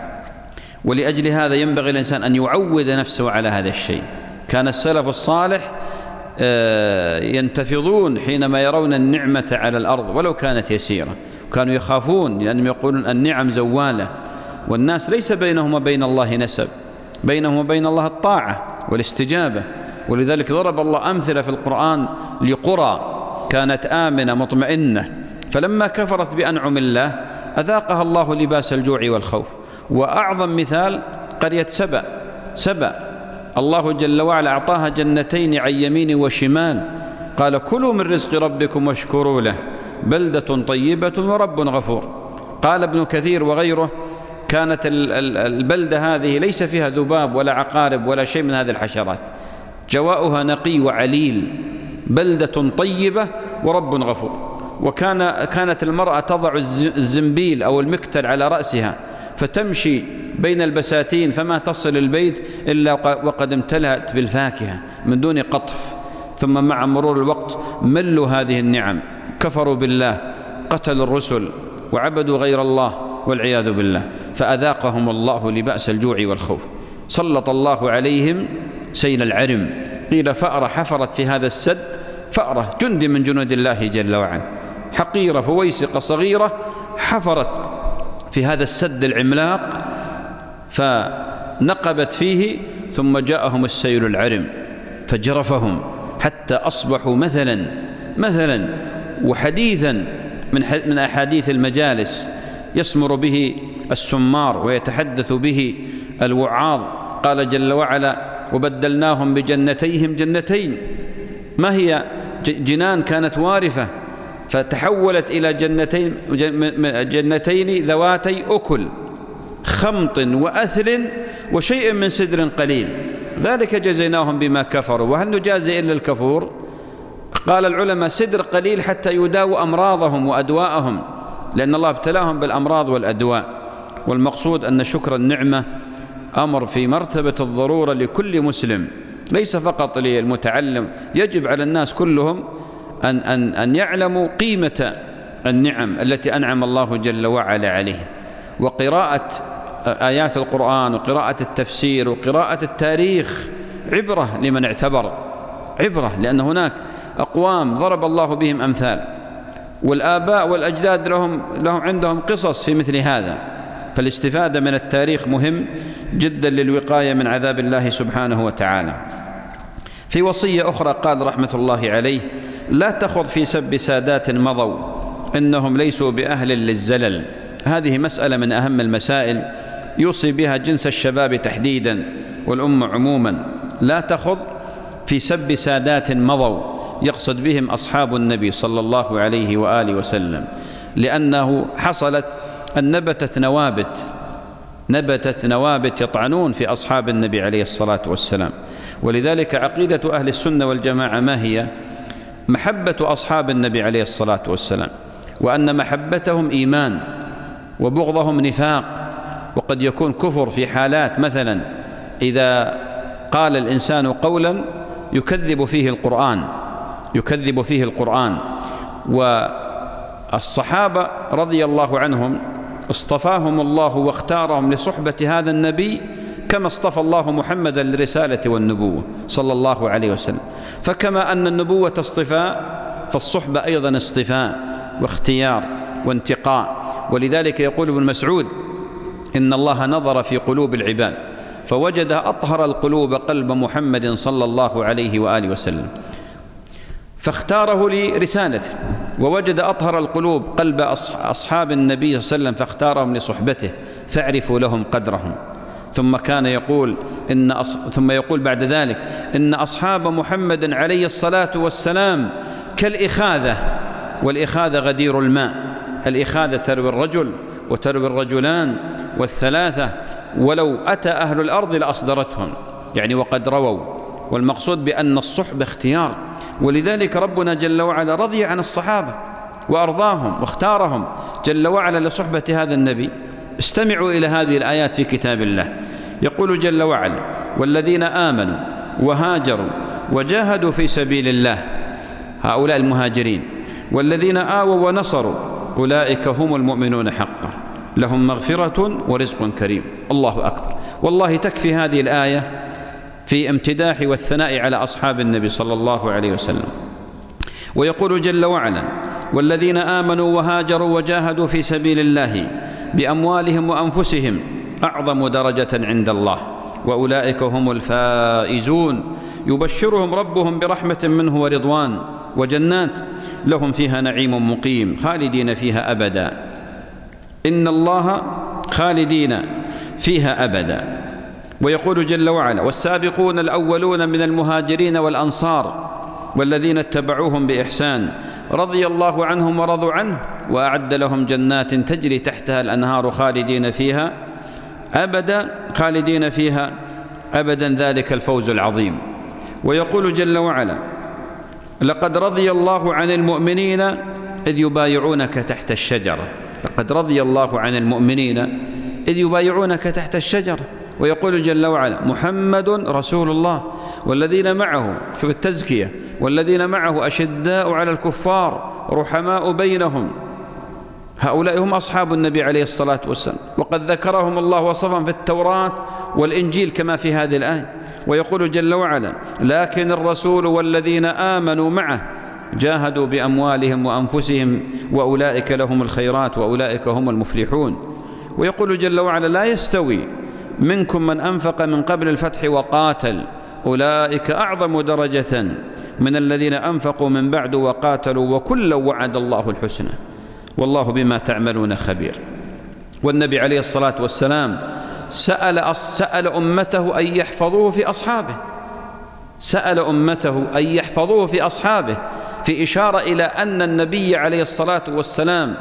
ولأجل هذا ينبغي الإنسان أن يعود نفسه على هذا الشيء. كان السلف الصالح ينتفضون حينما يرون النعمة على الأرض ولو كانت يسيرة، كانوا يخافون لأنهم يقولون النعم زوالة، والناس ليس بينهم وبين الله نسب، بينهم وبين الله الطاعة والاستجابة. ولذلك ضرب الله أمثلة في القرآن لقرى كانت آمنة مطمئنة فلما كفرت بأنعم الله أذاقها الله لباس الجوع والخوف. وأعظم مثال قرية سبأ. سبأ الله جل وعلا أعطاها جنتين عن يمين وشمال، قال: كلوا من رزق ربكم واشكروا له بلدة طيبة ورب غفور. قال ابن كثير وغيره: كانت البلدة هذه ليس فيها ذباب ولا عقارب ولا شيء من هذه الحشرات، جواؤها نقي وعليل، بلدة طيبة ورب غفور. وكان كانت المرأة تضع الزنبيل أو المكتل على رأسها فتمشي بين البساتين فما تصل البيت إلا وقد امتلأت بالفاكهة من دون قطف. ثم مع مرور الوقت ملوا هذه النعم، كفروا بالله، قتلوا الرسل وعبدوا غير الله والعياذ بالله، فأذاقهم الله لبأس الجوع والخوف. سلط الله عليهم سيل العرم. قيل فأرة حفرت في هذا السد، فأرة جند من جنود الله جل وعلا، حقيرة فويسقة صغيرة حفرت في هذا السد العملاق فنقبت فيه، ثم جاءهم السيل العرم فجرفهم حتى أصبحوا مثلا مثلا وحديثا من من أحاديث المجالس يسمر به السمار ويتحدث به الوعاظ. قال جل وعلا: وبدلناهم بجنتيهم جنتين. ما هي جنان كانت وارفة فتحولت إلى جنتين جنتين ذواتي أكل خمط وأثل وشيء من سدر قليل، ذلك جزيناهم بما كفروا وهل نجازي إلا الكفور. قال العلماء: سدر قليل حتى يداووا أمراضهم وأدواءهم، لأن الله ابتلاهم بالأمراض والأدواء. والمقصود أن شكر النعمة أمر في مرتبة الضرورة لكل مسلم، ليس فقط للمتعلم. يجب على الناس كلهم أن, أن, أن يعلموا قيمة النعم التي أنعم الله جل وعلا عليه. وقراءة آيات القرآن وقراءة التفسير وقراءة التاريخ عبرة لمن اعتبر، عبرة، لأن هناك أقوام ضرب الله بهم أمثال، والآباء والأجداد لهم, لهم عندهم قصص في مثل هذا. فالاستفادة من التاريخ مهم جدا للوقاية من عذاب الله سبحانه وتعالى. في وصية أخرى قال رحمة الله عليه: لا تخض في سب سادات مضوا إنهم ليسوا بأهل للزلل. هذه مسألة من أهم المسائل يوصي بها جنس الشباب تحديدا والأمة عموما. لا تخض في سب سادات مضوا، يقصد بهم أصحاب النبي صلى الله عليه وآله وسلم، لأنه حصلت أن نبتت نوابت نبتت نوابت يطعنون في أصحاب النبي عليه الصلاة والسلام. ولذلك عقيدة أهل السنة والجماعة ما هي؟ محبة أصحاب النبي عليه الصلاة والسلام، وأن محبتهم إيمان وبغضهم نفاق، وقد يكون كفر في حالات، مثلا إذا قال الإنسان قولا يكذب فيه القرآن يكذب فيه القرآن والصحابة رضي الله عنهم اصطفاهم الله واختارهم لصحبة هذا النبي كما اصطفى الله محمدا للرسالة والنبوة صلى الله عليه وسلم. فكما أن النبوة اصطفاء، فالصحبة أيضا اصطفاء واختيار وانتقاء. ولذلك يقول ابن مسعود: إن الله نظر في قلوب العباد فوجد أطهر القلوب قلب محمد صلى الله عليه وآله وسلم، فاختاره لرسالته، ووجد أطهر القلوب قلب أصحاب النبي صلى الله عليه وسلم فاختارهم لصحبته، فاعرفوا لهم قدرهم. ثم كان يقول إن أص... ثم يقول بعد ذلك: إن أصحاب محمد عليه الصلاة والسلام كالإخاذة، والإخاذة غدير الماء. الإخاذة تروي الرجل وتروي الرجلان والثلاثة، ولو أتى أهل الأرض لأصدرتهم، يعني وقد رووا. والمقصود بأن الصحبة اختيار، ولذلك ربنا جل وعلا رضي عن الصحابة وأرضاهم واختارهم جل وعلا لصحبة هذا النبي. استمعوا إلى هذه الآيات في كتاب الله. يقول جل وعلا: والذين آمنوا وهاجروا وجاهدوا في سبيل الله، هؤلاء المهاجرين، والذين آووا ونصروا أولئك هم المؤمنون حقا لهم مغفرة ورزق كريم. الله أكبر. والله تكفي هذه الآية في امتداح والثناء على أصحاب النبي صلى الله عليه وسلم. ويقول جل وعلا: والذين آمنوا وهاجروا وجاهدوا في سبيل الله بأموالهم وأنفسهم أعظم درجة عند الله وأولئك هم الفائزون يبشرهم ربهم برحمة منه ورضوان وجنات لهم فيها نعيم مقيم خالدين فيها أبدا. إن الله خالدين فيها أبدا. ويقول جل وعلا: والسابقون الأولون من المهاجرين والأنصار والذين اتبعوهم بإحسان رضي الله عنهم ورضوا عنه وأعد لهم جنات تجري تحتها الأنهار خالدين فيها أبدا خالدين فيها أبدا ذلك الفوز العظيم. ويقول جل وعلا: لقد رضي الله عن المؤمنين إذ يبايعونك تحت الشجرة. لقد رضي الله عن المؤمنين إذ يبايعونك تحت الشجرة. ويقول جل وعلا: محمد رسول الله والذين معه، شوف التزكية، والذين معه أشداء على الكفار رحماء بينهم. هؤلاء هم أصحاب النبي عليه الصلاة والسلام، وقد ذكرهم الله وصفهم في التوراة والإنجيل كما في هذه الآية. ويقول جل وعلا: لكن الرسول والذين آمنوا معه جاهدوا بأموالهم وأنفسهم وأولئك لهم الخيرات وأولئك هم المفلحون. ويقول جل وعلا: لا يستوي منكم من أنفق من قبل الفتح وقاتل أولئك أعظم درجة من الذين أنفقوا من بعد وقاتلوا وكلا وعد الله الحسنى والله بما تعملون خبير. والنبي عليه الصلاة والسلام سأل, سأل أمته أن يحفظوه في أصحابه سأل أمته أن يحفظوه في أصحابه في إشارة إلى أن النبي عليه الصلاة والسلام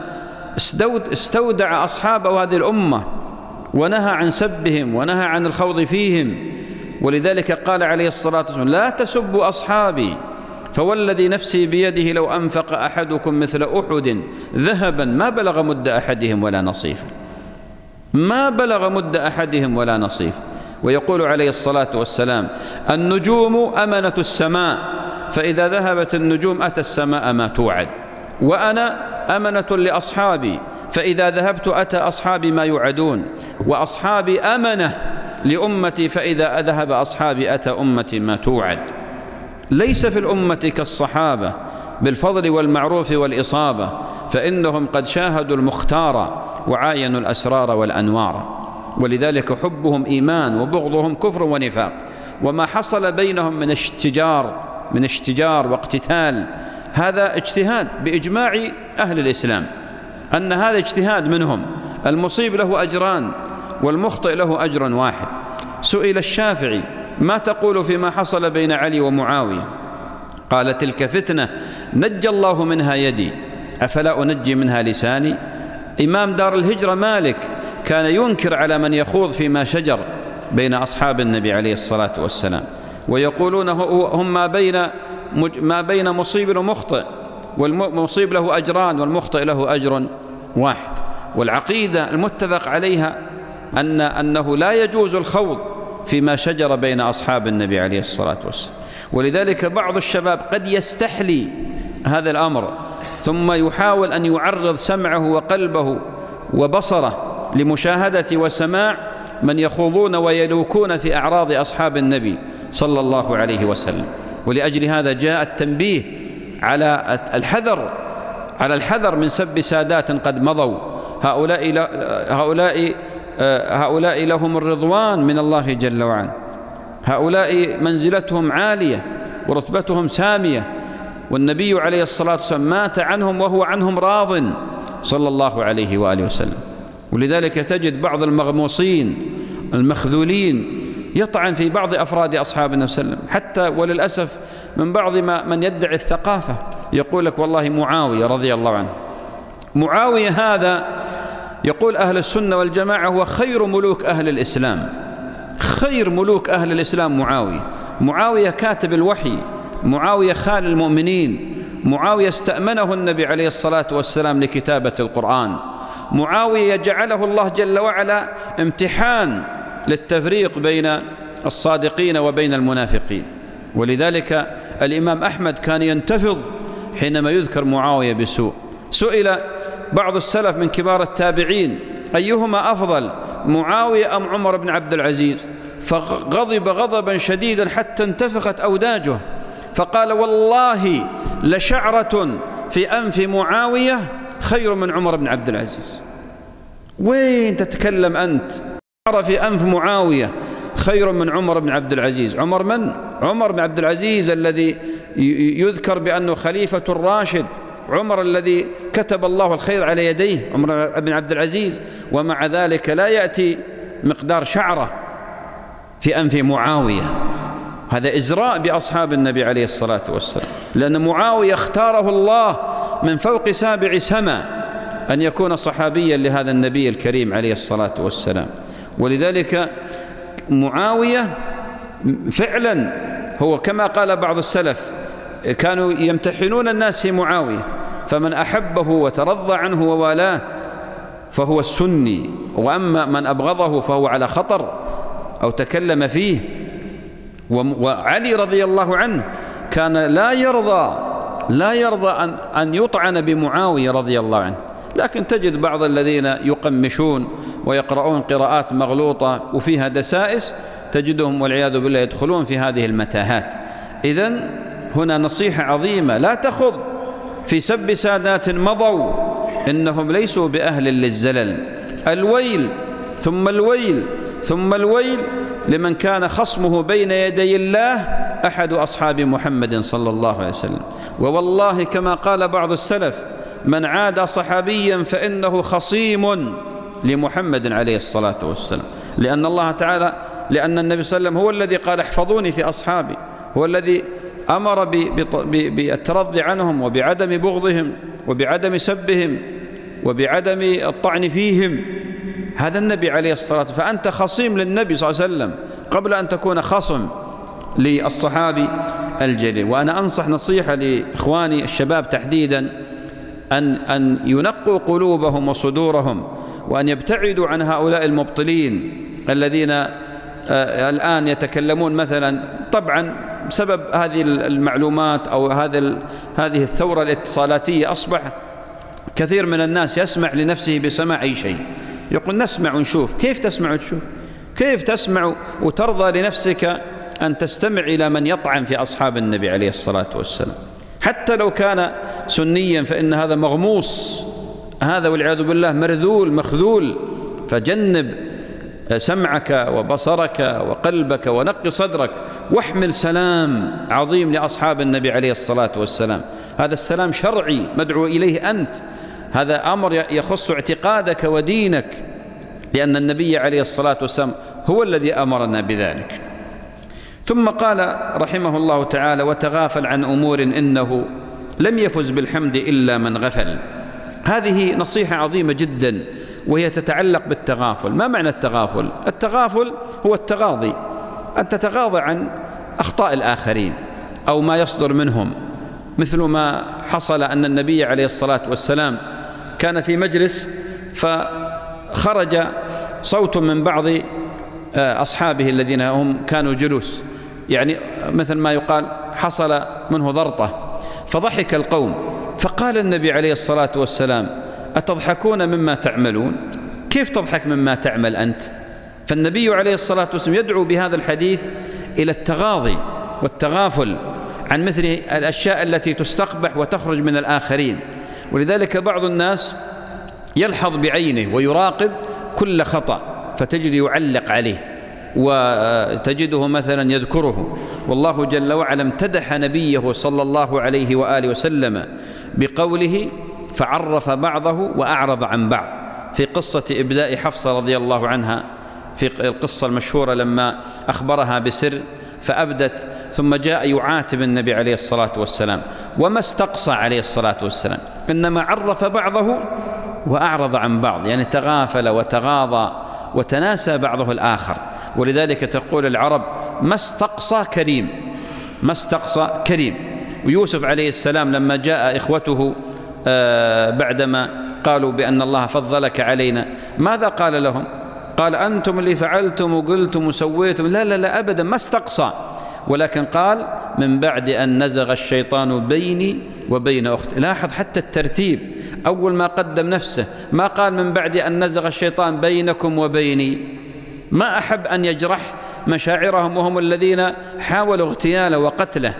استودع أصحابه هذه الأمة ونهى عن سبهم ونهى عن الخوض فيهم. ولذلك قال عليه الصلاة والسلام: لا تسبوا أصحابي فوالذي نفسي بيده لو أنفق أحدكم مثل أحد ذهبا ما بلغ مد أحدهم ولا نصيفا ما بلغ مد أحدهم ولا نصيفا. ويقول عليه الصلاة والسلام: النجوم أمنة السماء فإذا ذهبت النجوم أتى السماء ما توعد، وأنا أمنة لأصحابي فإذا ذهبت أتى أصحابي ما يوعدون، وأصحابي أمنة لأمتي فإذا ذهب أصحابي أتى أمتي ما توعد. ليس في الأمة كالصحابة بالفضل والمعروف والإصابة، فإنهم قد شاهدوا المختار وعاينوا الأسرار والأنوار. ولذلك حبهم إيمان وبغضهم كفر ونفاق. وما حصل بينهم من اشتجار من اشتجار واقتتال هذا اجتهاد بإجماع أهل الإسلام أن هذا اجتهاد منهم، المصيب له أجران والمخطئ له أجر واحد. سئل الشافعي: ما تقول فيما حصل بين علي ومعاوية؟ قال: تلك فتنة نجى الله منها يدي، أفلا أنجي منها لساني؟ إمام دار الهجرة مالك كان ينكر على من يخوض فيما شجر بين أصحاب النبي عليه الصلاة والسلام، ويقولون هم ما بين ما بين مصيب ومخطئ، والمصيب له أجران والمخطئ له أجر واحد. والعقيدة المتفق عليها أن أنه لا يجوز الخوض فيما شجر بين أصحاب النبي عليه الصلاة والسلام. ولذلك بعض الشباب قد يستحلي هذا الأمر ثم يحاول أن يعرض سمعه وقلبه وبصره لمشاهدة وسماع من يخوضون ويلوكون في أعراض أصحاب النبي صلى الله عليه وسلم. ولأجل هذا جاء التنبيه على الحذر على الحذر من سب سادات قد مضوا. هؤلاء هؤلاء هؤلاء لهم الرضوان من الله جل وعلا، هؤلاء منزلتهم عالية ورتبتهم سامية، والنبي عليه الصلاة والسلام مات عنهم وهو عنهم راض صلى الله عليه وآله وسلم. ولذلك تجد بعض المغموصين المخذولين يطعن في بعض أفراد أصحاب النبي صلى الله عليه وسلم، حتى وللأسف من بعض ما من يدعي الثقافة يقول لك والله معاوية رضي الله عنه. معاوية هذا يقول أهل السنة والجماعة هو خير ملوك أهل الإسلام، خير ملوك أهل الإسلام معاوية. معاوية كاتب الوحي، معاوية خال المؤمنين، معاوية استأمنه النبي عليه الصلاة والسلام لكتابة القرآن، معاوية جعله الله جل وعلا امتحان للتفريق بين الصادقين وبين المنافقين. ولذلك الإمام أحمد كان ينتفض حينما يذكر معاوية بسوء. سئل بعض السلف من كبار التابعين: أيهما أفضل، معاوية أم عمر بن عبد العزيز؟ فغضب غضبا شديدا حتى انتفخت أوداجه، فقال: والله لشعرة في أنف معاوية خير من عمر بن عبد العزيز. وين تتكلم أنت؟ شعرة في أنف معاوية خير من عمر بن عبد العزيز. عمر من؟ عمر بن عبد العزيز الذي يذكر بأنه خليفة الراشد، عمر الذي كتب الله الخير على يديه، عمر بن عبد العزيز، ومع ذلك لا يأتي مقدار شعرة في أنف معاوية. هذا إزراء بأصحاب النبي عليه الصلاة والسلام، لأن معاوية اختاره الله من فوق سابع سماء أن يكون صحابيا لهذا النبي الكريم عليه الصلاة والسلام. ولذلك معاوية فعلا هو كما قال بعض السلف كانوا يمتحنون الناس في معاوية، فمن أحبه وترضى عنه ووالاه فهو السني، وأما من أبغضه فهو على خطر أو تكلم فيه. وعلي رضي الله عنه كان لا يرضى لا يرضى أن أن يطعن بمعاوية رضي الله عنه، لكن تجد بعض الذين يقمشون ويقرؤون قراءات مغلوطة وفيها دسائس، تجدهم والعياذ بالله يدخلون في هذه المتاهات. إذن هنا نصيحة عظيمة: لا تخض في سب سادات مضوا، إنهم ليسوا بأهل للزلل. الويل ثم الويل ثم الويل لمن كان خصمه بين يدي الله أحد أصحاب محمد صلى الله عليه وسلم. ووالله كما قال بعض السلف: من عاد صحابيا فإنه خصيم لمحمد عليه الصلاة والسلام، لأن الله تعالى لأن النبي صلى الله عليه وسلم هو الذي قال: احفظوني في أصحابي، هو الذي أمر بالترضي عنهم وبعدم بغضهم وبعدم سبهم وبعدم الطعن فيهم. هذا النبي عليه الصلاة والسلام، فأنت خصيم للنبي صلى الله عليه وسلم قبل أن تكون خصم للصحابي الجليل. وأنا أنصح نصيحة لإخواني الشباب تحديدا أن أن ينقوا قلوبهم وصدورهم، وأن يبتعدوا عن هؤلاء المبطلين الذين الآن يتكلمون مثلا، طبعا بسبب هذه المعلومات أو هذا هذه الثورة الاتصالاتية أصبح كثير من الناس يسمع لنفسه بسماع أي شيء، يقول نسمع ونشوف. كيف تسمع وتشوف؟ كيف تسمع وترضى لنفسك أن تستمع إلى من يطعن في أصحاب النبي عليه الصلاة والسلام؟ حتى لو كان سنيا فإن هذا مغموس، هذا والعياذ بالله مرذول مخذول. فجنب سمعك وبصرك وقلبك ونق صدرك واحمل سلام عظيم لأصحاب النبي عليه الصلاة والسلام. هذا السلام شرعي مدعو إليه أنت، هذا أمر يخص اعتقادك ودينك، لأن النبي عليه الصلاة والسلام هو الذي أمرنا بذلك. ثم قال رحمه الله تعالى: وتغافل عن أمور إنه لم يفز بالحمد إلا من غفل. هذه نصيحة عظيمة جدا، وهي تتعلق بالتغافل. ما معنى التغافل؟ التغافل هو التغاضي، أن تتغاضى عن أخطاء الآخرين أو ما يصدر منهم، مثل ما حصل أن النبي عليه الصلاة والسلام كان في مجلس فخرج صوت من بعض أصحابه الذين هم كانوا جلوس، يعني مثل ما يقال حصل منه ضرطة، فضحك القوم، فقال النبي عليه الصلاة والسلام: أتضحكون مما تعملون؟ كيف تضحك مما تعمل أنت؟ فالنبي عليه الصلاة والسلام يدعو بهذا الحديث إلى التغاضي والتغافل عن مثل الأشياء التي تستقبح وتخرج من الآخرين. ولذلك بعض الناس يلحظ بعينه ويراقب كل خطأ فتجد يعلق عليه، وتجده مثلا يذكره. والله جل وعلا امتدح نبيه صلى الله عليه وآله وسلم بقوله: فعرف بعضه وأعرض عن بعض، في قصة إبداء حفصة رضي الله عنها، في القصة المشهورة لما أخبرها بسر فأبدت، ثم جاء يعاتب النبي عليه الصلاة والسلام، وما استقصى عليه الصلاة والسلام، إنما عرف بعضه وأعرض عن بعض، يعني تغافل وتغاضى وتناسى بعضه الآخر. ولذلك تقول العرب: ما استقصى كريم، ما استقصى كريم. ويوسف عليه السلام لما جاء إخوته بعدما قالوا بأن الله فضلك علينا، ماذا قال لهم؟ قال: أنتم اللي فعلتم وقلتم وسويتم. لا لا لا أبدا، ما استقصى، ولكن قال: من بعد أن نزغ الشيطان بيني وبين أختي. لاحظ حتى الترتيب، أول ما قدم نفسه ما قال من بعد أن نزغ الشيطان بينكم وبيني، ما أحب أن يجرح مشاعرهم وهم الذين حاولوا اغتياله وقتله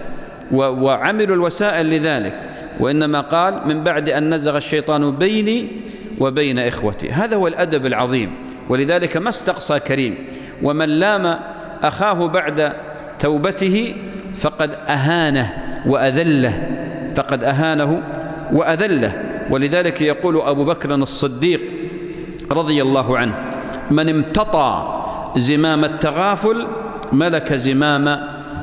وعملوا الوسائل لذلك، وإنما قال: من بعد أن نزغ الشيطان بيني وبين إخوتي. هذا هو الأدب العظيم. ولذلك ما استقصى كريم. ومن لام أخاه بعد توبته فقد أهانه وأذله، فقد أهانه وأذله. ولذلك يقول أبو بكر الصديق رضي الله عنه: من امتطى زمام التغافل ملك زمام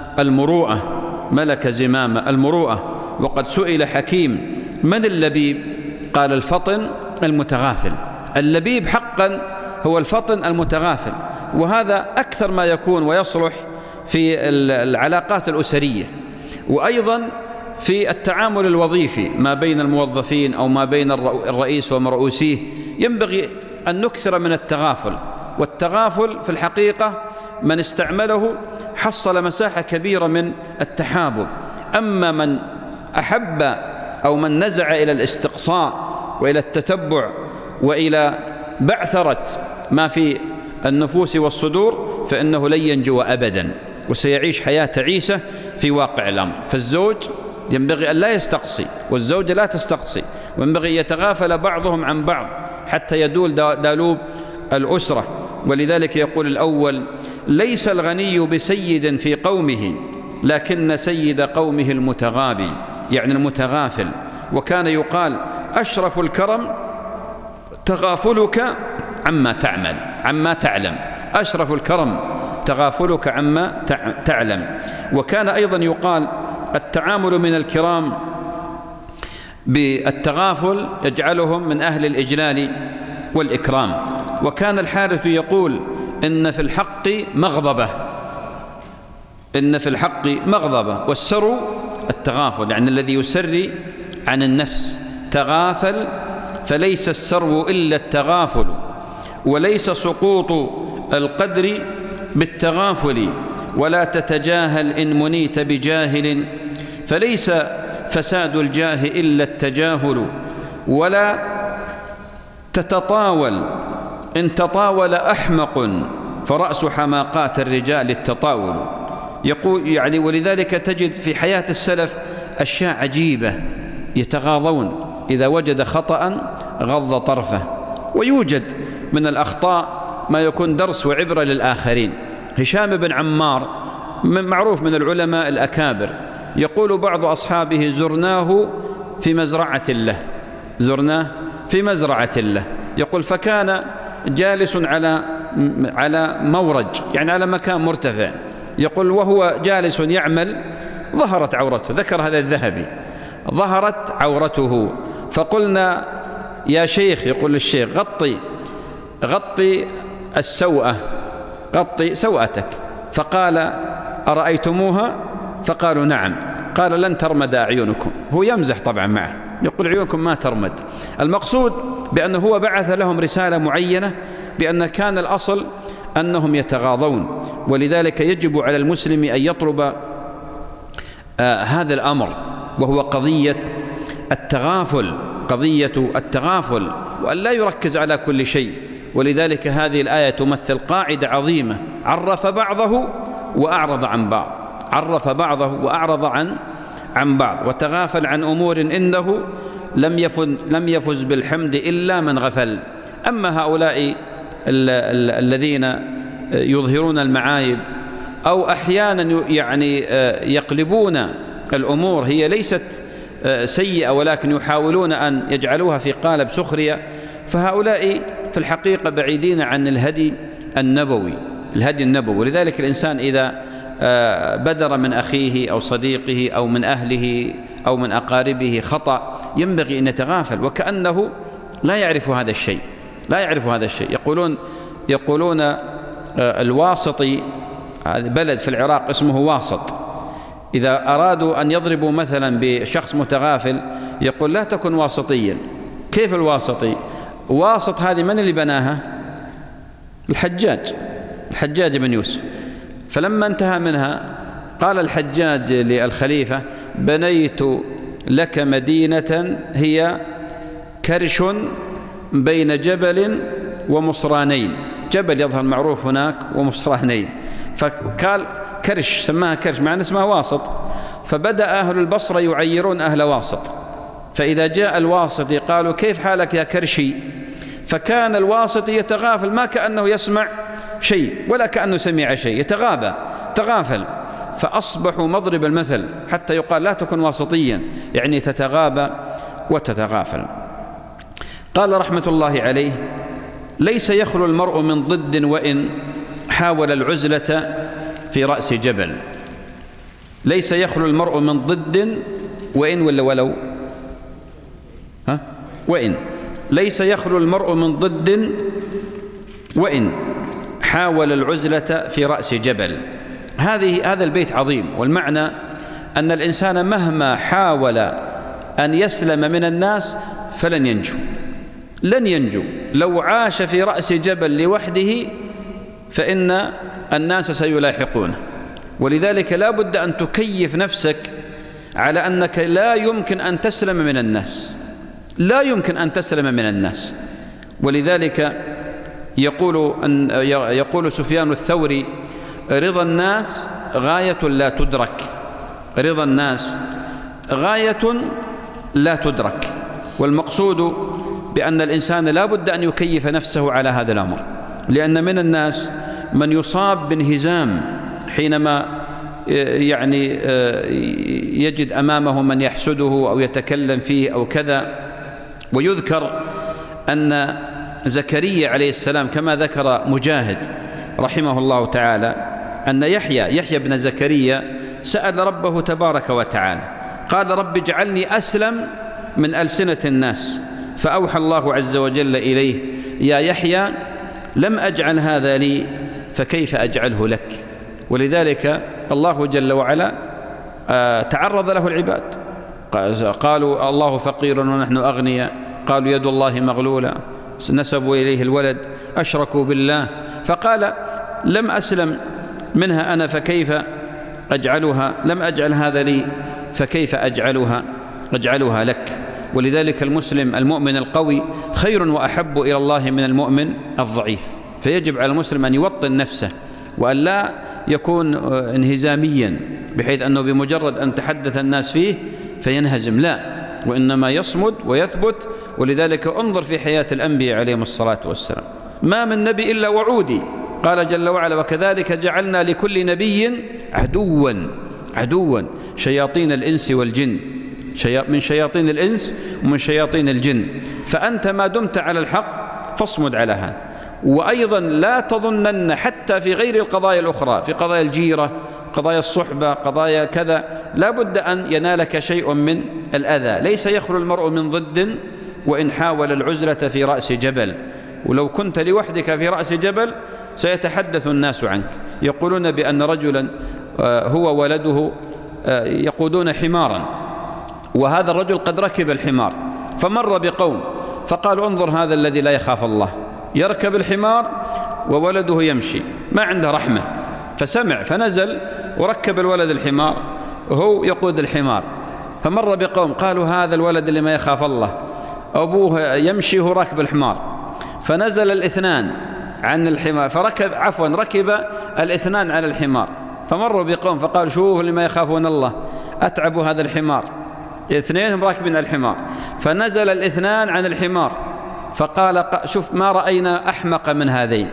المروءة، ملك زمام المروءة. وقد سئل حكيم: من اللبيب؟ قال: الفطن المتغافل. اللبيب حقا هو الفطن المتغافل، وهذا أكثر ما يكون ويصلح في العلاقات الأسرية، وأيضا في التعامل الوظيفي ما بين الموظفين أو ما بين الرئيس ومرؤوسيه. ينبغي أن نكثر من التغافل. والتغافل في الحقيقة من استعمله حصل مساحة كبيرة من التحابب. أما من أحب أو من نزع إلى الاستقصاء وإلى التتبع وإلى بعثرة ما في النفوس والصدور فإنه لن ينجو أبدا، وسيعيش حياة تعيسة في واقع الأمر. فالزوج ينبغي أن لا يستقصي، والزوجة لا تستقصي، وينبغي يتغافل بعضهم عن بعض حتى يدول دالوب الأسرة. ولذلك يقول الأول: ليس الغني بسيد في قومه، لكن سيد قومه المتغابي، يعني المتغافل. وكان يقال: أشرف الكرم تغافلك عما تعمل عما تعلم، أشرف الكرم تغافلك عما تعلم. وكان أيضا يقال: التعامل من الكرام بالتغافل يجعلهم من أهل الإجلال والإكرام. وكان الحارث يقول: إن في الحق مغضبة، إن في الحق مغضبة. والسر التغافل، يعني الذي يسري عن النفس. تغافل فليس السرو إلا التغافل، وليس سقوط القدر بالتغافل، ولا تتجاهل إن منيت بجاهل، فليس فساد الجاه إلا التجاهل، ولا تتطاول إن تطاول أحمق، فرأس حماقات الرجال التطاول. يقول يعني ولذلك تجد في حياة السلف أشياء عجيبة، يتغاضون إذا وجد خطأ غض طرفه. ويوجد من الأخطاء ما يكون درس وعبرة للآخرين. هشام بن عمار معروف من العلماء الأكابر، يقول بعض أصحابه: زرناه في مزرعة له، زرناه في مزرعة له، يقول فكان جالس على على مورج، يعني على مكان مرتفع، يقول وهو جالس يعمل ظهرت عورته، ذكر هذا الذهبي، ظهرت عورته، فقلنا يا شيخ، يقول للشيخ: غطي غطي السوءة، غطي سوءتك. فقال: أرأيتموها؟ فقالوا: نعم. قال: لن ترمد أعينكم. هو يمزح طبعا معه، يقول: عيونكم ما ترمد. المقصود بأنه هو بعث لهم رسالة معينة بأن كان الأصل أنهم يتغاضون، ولذلك يجب على المسلم أن يطلب آه هذا الأمر، وهو قضية التغافل، قضية التغافل، وأن لا يركز على كل شيء. ولذلك هذه الآية تمثل قاعدة عظيمة: عرف بعضه وأعرض عن بعض، عرف بعضه وأعرض عن عن بعض، وتغافل عن أمور إنه لم يفز, لم يفز بالحمد إلا من غفل. أما هؤلاء ال ال الذين يظهرون المعايب أو أحيانا يعني يقلبون الأمور، هي ليست سيئة ولكن يحاولون أن يجعلوها في قالب سخرية، فهؤلاء في الحقيقة بعيدين عن الهدي النبوي، الهدي النبوي. ولذلك الإنسان إذا بدر من أخيه أو صديقه أو من أهله أو من أقاربه خطأ ينبغي أن يتغافل وكأنه لا يعرف هذا الشيء، لا يعرف هذا الشيء. يقولون يقولون الواسطي، هذا بلد في العراق اسمه واسط، إذا أرادوا أن يضربوا مثلا بشخص متغافل يقول: لا تكن واسطيا. كيف الواسطي؟ واسط هذه من اللي بناها؟ الحجاج، الحجاج بن يوسف. فلما انتهى منها قال الحجاج للخليفة: بنيت لك مدينة هي كرش بين جبل ومصرانين، جبل يظهر معروف هناك ومصرانين، فقال كرش، سماها كرش مع أن اسمها واسط. فبدأ أهل البصرة يعيرون أهل واسط، فإذا جاء الواسطي قالوا: كيف حالك يا كرشي؟ فكان الواسطي يتغافل، ما كأنه يسمع شيء ولا كأنه سمع شيء، يتغابى تغافل، فأصبحوا مضرب المثل، حتى يقال: لا تكن واسطيا، يعني تتغابى وتتغافل. قال رحمة الله عليه: ليس يخلو المرء من ضد وإن حاول العزلة في رأس جبل. ليس يخلو المرء من ضد وإن ولا ولو ها وإن ليس يخلو المرء من ضد وإن حاول العزلة في رأس جبل. هذه هذا البيت عظيم، والمعنى أن الإنسان مهما حاول أن يسلم من الناس فلن ينجو، لن ينجو. لو عاش في رأس جبل لوحده فإن الناس سيلاحقونه. ولذلك لا بد أن تكيف نفسك على أنك لا يمكن أن تسلم من الناس، لا يمكن أن تسلم من الناس. ولذلك يقول أن يقول سفيان الثوري: رضا الناس غاية لا تدرك، رضا الناس غاية لا تدرك. والمقصود بأن الإنسان لا بد أن يكيف نفسه على هذا الأمر، لأن من الناس من يصاب بانهزام حينما يعني يجد أمامه من يحسده أو يتكلم فيه أو كذا. ويذكر أن زكريا عليه السلام كما ذكر مجاهد رحمه الله تعالى أن يحيى يحيى بن زكريا سأل ربه تبارك وتعالى، قال: رب اجعلني أسلم من ألسنة الناس، فأوحى الله عز وجل إليه: يا يحيى لم أجعل هذا لي فكيف أجعله لك. ولذلك الله جل وعلا تعرض له العباد، قالوا: الله فقير ونحن أغنياء، قالوا: يد الله مغلولة، نسبوا إليه الولد، أشركوا بالله، فقال: لم أسلم منها أنا فكيف أجعلها، لم أجعل هذا لي فكيف أجعلها أجعلها لك. ولذلك المسلم المؤمن القوي خير وأحب إلى الله من المؤمن الضعيف. فيجب على المسلم أن يوطن نفسه وأن لا يكون انهزاميا بحيث أنه بمجرد أن تحدث الناس فيه فينهزم، لا، وإنما يصمد ويثبت. ولذلك انظر في حياة الأنبياء عليهم الصلاة والسلام، ما من نبي إلا وعودي قال جل وعلا: وكذلك جعلنا لكل نبي عدوا عدوا شياطين الإنس والجن، من شياطين الإنس ومن شياطين الجن. فأنت ما دمت على الحق فاصمد على هذا. وأيضا لا تظنن حتى في غير القضايا الأخرى، في قضايا الجيرة، قضايا الصحبة، قضايا كذا، لا بد أن ينالك شيء من الأذى. ليس يخلو المرء من ضد وإن حاول العزلة في رأس جبل. ولو كنت لوحدك في رأس جبل سيتحدث الناس عنك، يقولون بأن رجلا هو ولده يقودون حمارا، وهذا الرجل قد ركب الحمار فمر بقوم فقالوا: انظر هذا الذي لا يخاف الله، يركب الحمار وولده يمشي، ما عنده رحمة. فسمع فنزل وركب الولد الحمار وهو يقود الحمار، فمر بقوم قالوا: هذا الولد اللي ما يخاف الله، أبوه يمشي وهو راكب الحمار. فنزل الاثنان عن الحمار فركب عفوا ركب الاثنان على الحمار، فمروا بقوم فقالوا: شوف اللي ما يخافون الله، أتعبوا هذا الحمار. اثنينهم راكبين الحمار، فنزل الاثنان عن الحمار فقال: شوف ما رأينا أحمق من هذين،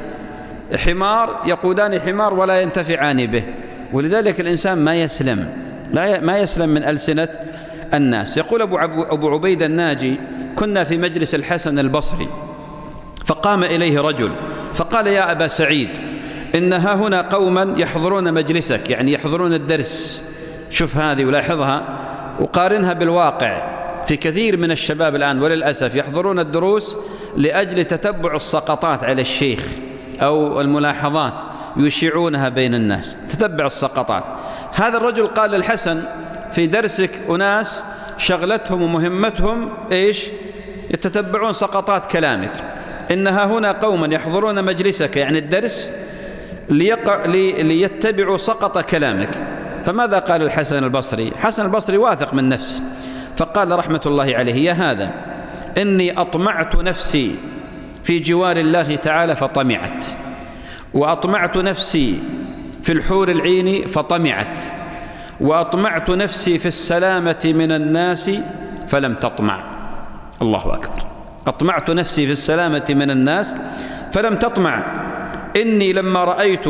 حمار يقودان حمار ولا ينتفعان به. ولذلك الإنسان ما يسلم، لا ما يسلم من ألسنة الناس. يقول أبو عبيد الناجي: كنا في مجلس الحسن البصري فقام إليه رجل فقال: يا أبا سعيد، إن ها هنا قوما يحضرون مجلسك، يعني يحضرون الدرس. شوف هذه ولاحظها وقارنها بالواقع. في كثير من الشباب الآن وللأسف يحضرون الدروس لأجل تتبع السقطات على الشيخ أو الملاحظات يشيعونها بين الناس، تتبع السقطات. هذا الرجل قال للحسن: في درسك أناس شغلتهم ومهمتهم إيش؟ يتتبعون سقطات كلامك. إنها هنا قوما يحضرون مجلسك، يعني الدرس، ليقع لي ليتبعوا سقط كلامك. فماذا قال الحسن البصري؟ حسن البصري واثق من نفسه، فقال رحمة الله عليه: يا هذا، إني أطمعت نفسي في جوار الله تعالى فطمعت، وأطمعت نفسي في الحور العين فطمعت، وأطمعت نفسي في السلامة من الناس فلم تطمع. الله أكبر. أطمعت نفسي في السلامة من الناس فلم تطمع. إني لما رأيت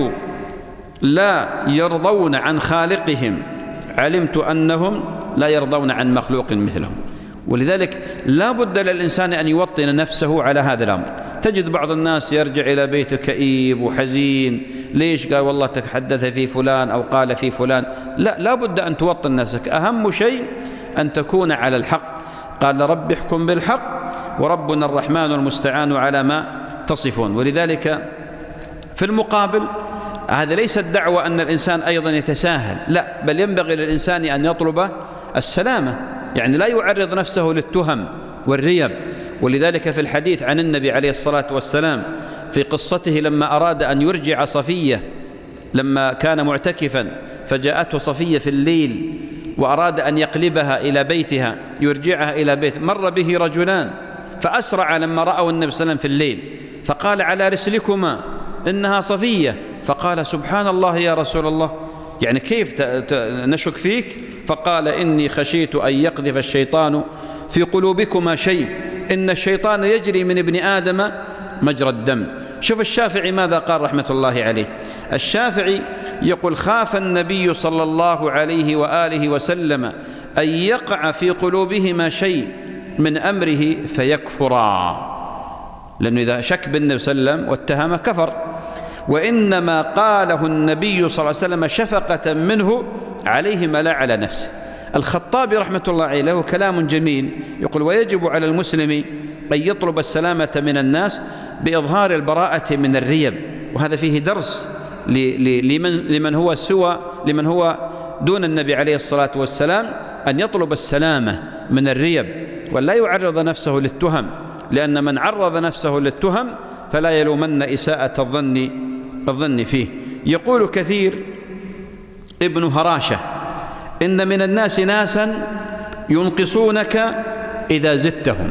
لا يرضون عن خالقهم علمت أنهم لا يرضون عن مخلوق مثلهم. ولذلك لا بد للإنسان أن يوطن نفسه على هذا الأمر. تجد بعض الناس يرجع إلى بيته كئيب وحزين. ليش؟ قال والله تحدث في فلان أو قال في فلان. لا، لا بد أن توطن نفسك. أهم شيء أن تكون على الحق. قال: رب احكم بالحق وربنا الرحمن المستعان على ما تصفون. ولذلك في المقابل هذا ليس الدعوة أن الإنسان أيضا يتساهل، لا، بل ينبغي للإنسان أن يطلب السلامة، يعني لا يعرض نفسه للتهم والريب. ولذلك في الحديث عن النبي عليه الصلاة والسلام في قصته لما أراد أن يرجع صفية، لما كان معتكفا فجاءته صفية في الليل وأراد أن يقلبها إلى بيتها، يرجعها إلى بيت، مر به رجلان فأسرع لما رأوا النبي صلى الله عليه وسلم في الليل، فقال: على رسلكما إنها صفية. فقال: سبحان الله يا رسول الله، يعني كيف نشك فيك؟ فقال: إني خشيت أن يقذف الشيطان في قلوبكما شيء، إن الشيطان يجري من ابن آدم مجرى الدم. شوف الشافعي ماذا قال رحمة الله عليه. الشافعي يقول: خاف النبي صلى الله عليه وآله وسلم أن يقع في قلوبهما شيء من أمره فيكفرا، لأنه إذا شك بالنبي صلى الله عليه وسلم واتهمه كفر. وإنما قاله النبي صلى الله عليه وسلم شفقة منه عليهما لا على نفسه. الخطابي رحمة الله عليه له كلام جميل يقول: ويجب على المسلم أن يطلب السلامة من الناس بإظهار البراءة من الريب. وهذا فيه درس لمن, لمن هو سوى لمن هو دون النبي عليه الصلاة والسلام، أن يطلب السلامة من الريب ولا يعرض نفسه للتهم، لأن من عرض نفسه للتهم فلا يلومن إساءة الظن الظن فيه. يقول كثير ابن هراشة: إن من الناس ناسا ينقصونك إذا زدتهم،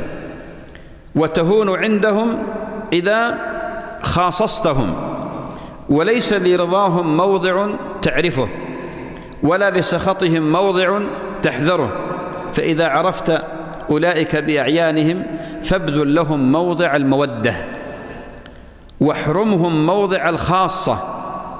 وتهون عندهم إذا خاصصتهم، وليس لرضاهم موضع تعرفه، ولا لسخطهم موضع تحذره، فإذا عرفت أولئك بأعيانهم فابذل لهم موضع المودة. واحرمهم موضع الخاصة،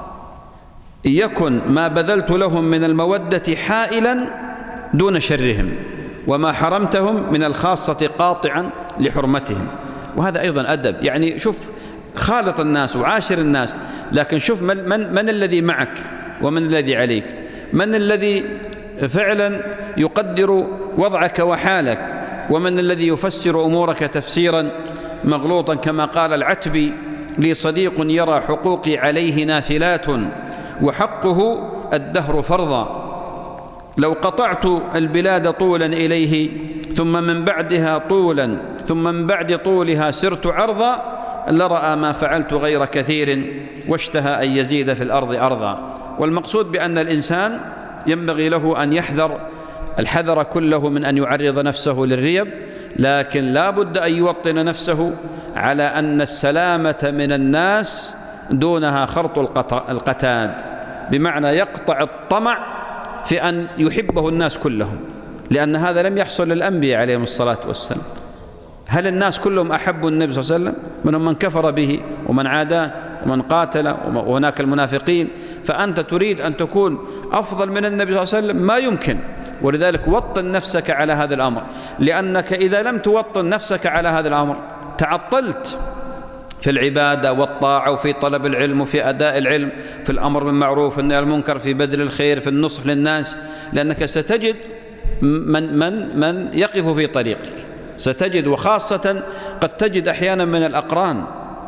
يكن ما بذلت لهم من المودة حائلا دون شرهم، وما حرمتهم من الخاصة قاطعا لحرمتهم. وهذا أيضا أدب، يعني شوف خالط الناس وعاشر الناس، لكن شوف من, من, من الذي معك ومن الذي عليك، من الذي فعلا يقدر وضعك وحالك، ومن الذي يفسر أمورك تفسيرا مغلوطا. كما قال العتبي: لي صديق يرى حقوقي عليه نافلات وحقه الدهر فرضا، لو قطعت البلاد طولا إليه ثم من بعدها طولا ثم من بعد طولها سرت عرضا، لرأى ما فعلت غير كثير واشتهى أن يزيد في الأرض أرضا. والمقصود بأن الإنسان ينبغي له أن يحذر الحذر كله من أن يعرض نفسه للريب، لكن لا بد أن يوطن نفسه على أن السلامة من الناس دونها خرط القتاد، بمعنى يقطع الطمع في أن يحبه الناس كلهم، لأن هذا لم يحصل للأنبياء عليهم الصلاة والسلام. هل الناس كلهم أحبوا النبي صلى الله عليه وسلم؟ منهم من كفر به ومن عاداه ومن قاتل، وهناك المنافقين. فأنت تريد أن تكون أفضل من النبي صلى الله عليه وسلم؟ ما يمكن. ولذلك وطن نفسك على هذا الأمر، لأنك إذا لم توطن نفسك على هذا الأمر تعطلت في العبادة والطاعة وفي طلب العلم وفي أداء العلم، في الأمر بالمعروف والنهي عن المنكر، في بذل الخير، في النصح للناس، لأنك ستجد من, من, من يقف في طريقك، ستجد، وخاصة قد تجد أحيانا من الأقران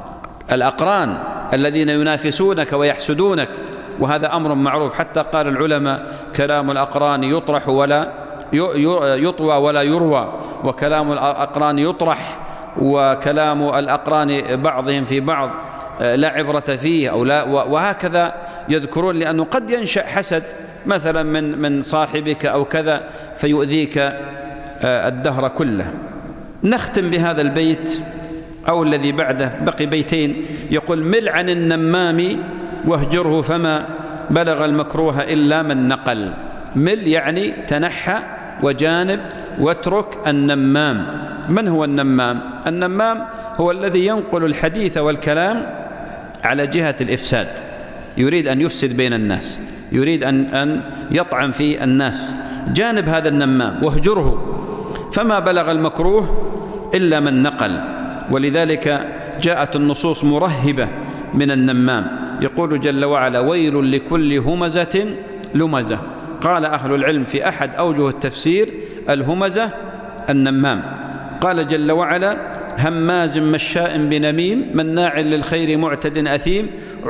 الأقران الذين ينافسونك ويحسدونك، وهذا أمر معروف. حتى قال العلماء: كلام الأقران يطرح ولا يطوى ولا يروى، وكلام الأقران يطرح، وكلام الأقران بعضهم في بعض لا عبرة فيه أو لا، وهكذا يذكرون، لأنه قد ينشأ حسد مثلا من من صاحبك أو كذا فيؤذيك الدهر كله. نختم بهذا البيت أو الذي بعده، بقي بيتين. يقول: مل عن النمام واهجره فما بلغ المكروه إلا من نقل. مل يعني تنحى وجانب واترك النمام. من هو النمام؟ النمام هو الذي ينقل الحديث والكلام على جهة الإفساد، يريد أن يفسد بين الناس، يريد أن أن يطعن في الناس. جانب هذا النمام واهجره فما بلغ المكروه إلا من نقل. ولذلك جاءت النصوص مرهبة من النمام. يقول جل وعلا: ويل لكل همزة لمزة. قال أهل العلم في أحد أوجه التفسير: الهمزة النمام. قال جل وعلا: هماز مشاء بنميم مناع للخير معتد أثيم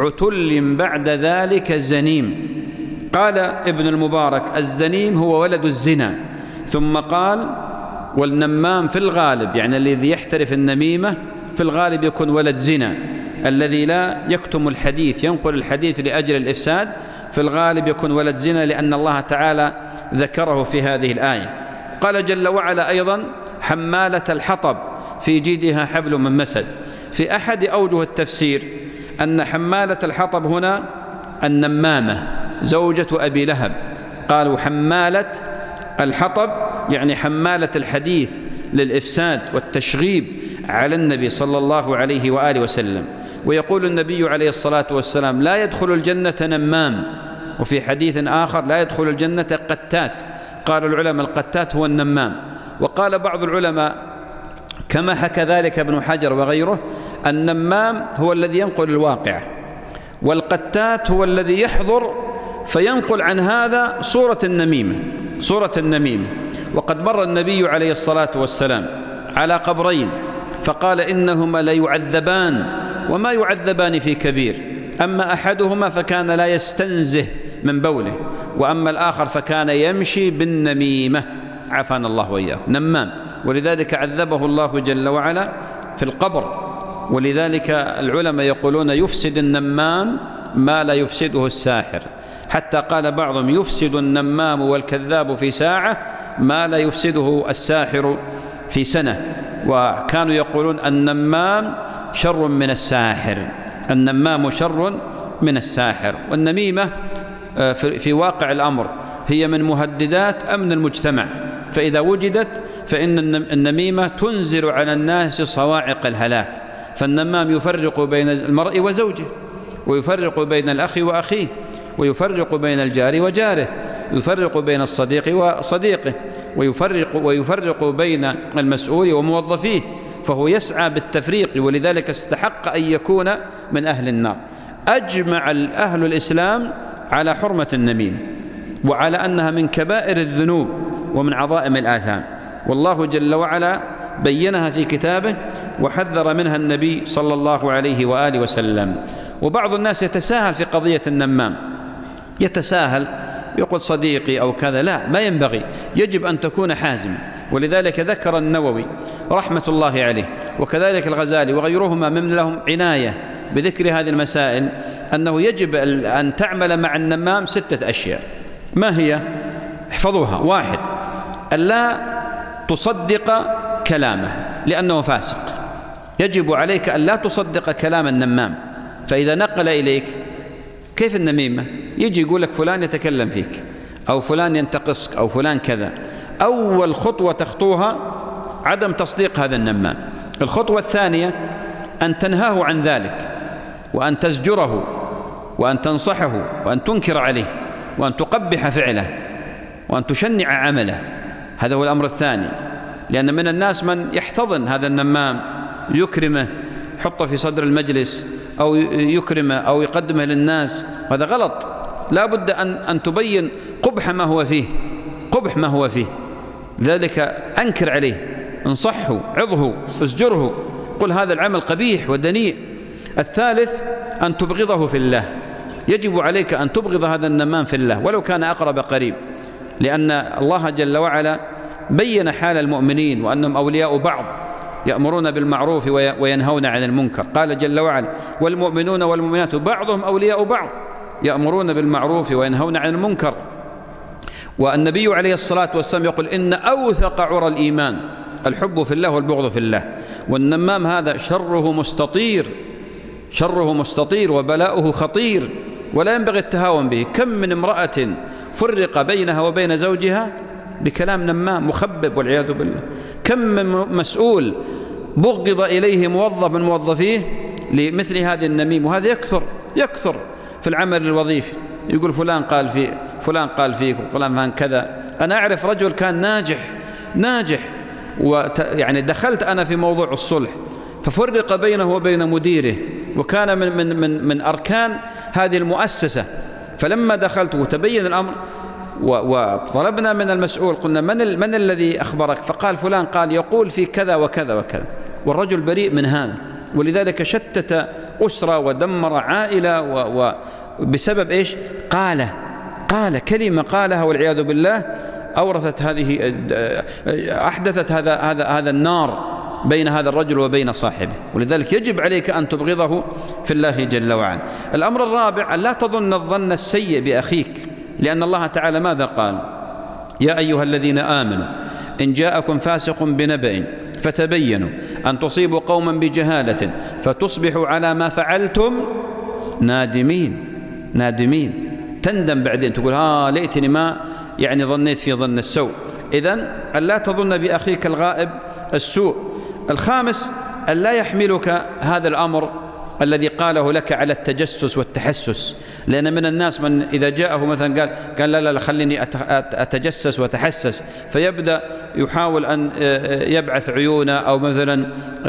عتل بعد ذلك زنيم. قال ابن المبارك: الزنيم هو ولد الزنا. ثم قال: والنمام في الغالب، يعني الذي يحترف النميمة في الغالب يكون ولد زنا، الذي لا يكتم الحديث ينقل الحديث لأجل الإفساد، في الغالب يكون ولد زنا، لأن الله تعالى ذكره في هذه الآية. قال جل وعلا أيضا: حمالة الحطب في جيدها حبل من مسد. في أحد أوجه التفسير أن حمالة الحطب هنا النمامة زوجة أبي لهب. قالوا حمالة الحطب يعني حمالة الحديث للإفساد والتشغيب على النبي صلى الله عليه وآله وسلم. ويقول النبي عليه الصلاة والسلام: لا يدخل الجنة نمام. وفي حديث آخر: لا يدخل الجنة قتات. قال العلماء: القتات هو النمام. وقال بعض العلماء كما حكى ذلك ابن حجر وغيره: النمام هو الذي ينقل الواقع، والقتات هو الذي يحضر فينقل عن هذا صورة النميمة صورة النميمة. وقد مر النبي عليه الصلاة والسلام على قبرين فقال: إنهما ليعذبان وما يعذبان في كبير، أما أحدهما فكان لا يستنزه من بوله، وأما الآخر فكان يمشي بالنميمة، عافانا الله وإياكم، نمام. ولذلك عذبه الله جل وعلا في القبر. ولذلك العلماء يقولون: يفسد النمام ما لا يفسده الساحر. حتى قال بعضهم: يفسد النمام والكذاب في ساعة ما لا يفسده الساحر في سنة. وكانوا يقولون: النمام شر من الساحر، النمام شر من الساحر. والنميمة في واقع الأمر هي من مهددات أمن المجتمع، فإذا وجدت فإن النميمة تنزل على الناس صواعق الهلاك. فالنمام يفرق بين المرء وزوجه، ويفرق بين الأخ وأخيه، ويفرق بين الجار وجاره، يفرق بين الصديق وصديقه، ويفرق, ويفرق بين المسؤول وموظفيه، فهو يسعى بالتفريق، ولذلك استحق أن يكون من أهل النار. أجمع أهل الإسلام على حرمة النميمة، وعلى أنها من كبائر الذنوب ومن عظائم الآثام، والله جل وعلا بينها في كتابه وحذر منها النبي صلى الله عليه وآله وسلم. وبعض الناس يتساهل في قضية النمام، يتساهل يقول صديقي أو كذا، لا، ما ينبغي، يجب أن تكون حازم. ولذلك ذكر النووي رحمة الله عليه وكذلك الغزالي وغيرهما من لهم عناية بذكر هذه المسائل، أنه يجب أن تعمل مع النمام ستة أشياء. ما هي؟ احفظوها. واحد، ألا تصدق كلامه لأنه فاسق، يجب عليك أن لا تصدق كلام النمام. فإذا نقل إليك، كيف النميمة؟ يجي يقول لك فلان يتكلم فيك، أو فلان ينتقصك، أو فلان كذا، أول خطوة تخطوها عدم تصديق هذا النمام. الخطوة الثانية أن تنهاه عن ذلك، وأن تزجره، وأن تنصحه، وأن تنكر عليه، وأن تقبح فعله، وأن تشنع عمله. هذا هو الأمر الثاني. لأن من الناس من يحتضن هذا النمام، يكرمه، يحطه في صدر المجلس، أو يكرمه أو يقدمه للناس، هذا غلط. لا بد أن, أن تبين قبح ما هو فيه، قبح ما هو فيه. لذلك أنكر عليه، انصحه، عظه، اسجره، قل هذا العمل قبيح ودنيء. الثالث أن تبغضه في الله، يجب عليك أن تبغض هذا النمام في الله ولو كان أقرب قريب، لأن الله جل وعلا بين حال المؤمنين وأنهم أولياء بعض، يأمرون بالمعروف وينهون عن المنكر. قال جل وعلا: والمؤمنون والمؤمنات بعضهم أولياء بعض يأمرون بالمعروف وينهون عن المنكر. والنبي عليه الصلاة والسلام يقول: إن أوثق عرى الإيمان الحب في الله والبغض في الله. والنمام هذا شره مستطير، شره مستطير وبلاؤه خطير، ولا ينبغي التهاون به. كم من امرأة فرق بينها وبين زوجها بكلام نمام مخبب والعياذ بالله. كم من مسؤول بغض إليه موظف من موظفيه لمثل هذه النميم. وهذا يكثر يكثر في العمل الوظيفي، يقول فلان قال في فلان قال فيك وفلان فلان كذا. أنا أعرف رجل كان ناجح ناجح ويعني دخلت أنا في موضوع الصلح، ففرق بينه وبين مديره، وكان من من من من أركان هذه المؤسسة. فلما دخلت وتبين الأمر وطلبنا من المسؤول، قلنا: من من الذي أخبرك؟ فقال: فلان قال يقول في كذا وكذا وكذا. والرجل بريء من هذا، ولذلك شتت أسرة ودمر عائلة وبسبب إيش؟ قال قال كلمة قالها والعياذ بالله أورثت هذه أحدثت هذا هذا هذا النار بين هذا الرجل وبين صاحبه. ولذلك يجب عليك أن تبغضه في الله جل وعلا. الأمر الرابع: أن لا تظن الظن السيء بأخيك، لأن الله تعالى ماذا قال؟ يا أيها الذين آمنوا إن جاءكم فاسق بنبأ فتبينوا أن تصيبوا قوما بجهالة فتصبحوا على ما فعلتم نادمين. نادمين تندم بعدين، تقول: ها ليتني ما يعني ظنيت في ظن السوء. إذن أن لا تظن بأخيك الغائب السوء. الخامس: أن لا يحملك هذا الأمر الذي قاله لك على التجسس والتحسس، لأن من الناس من إذا جاءه مثلا قال قال لا لا خليني أتجسس وأتحسس، فيبدأ يحاول أن يبعث عيونه، أو مثلا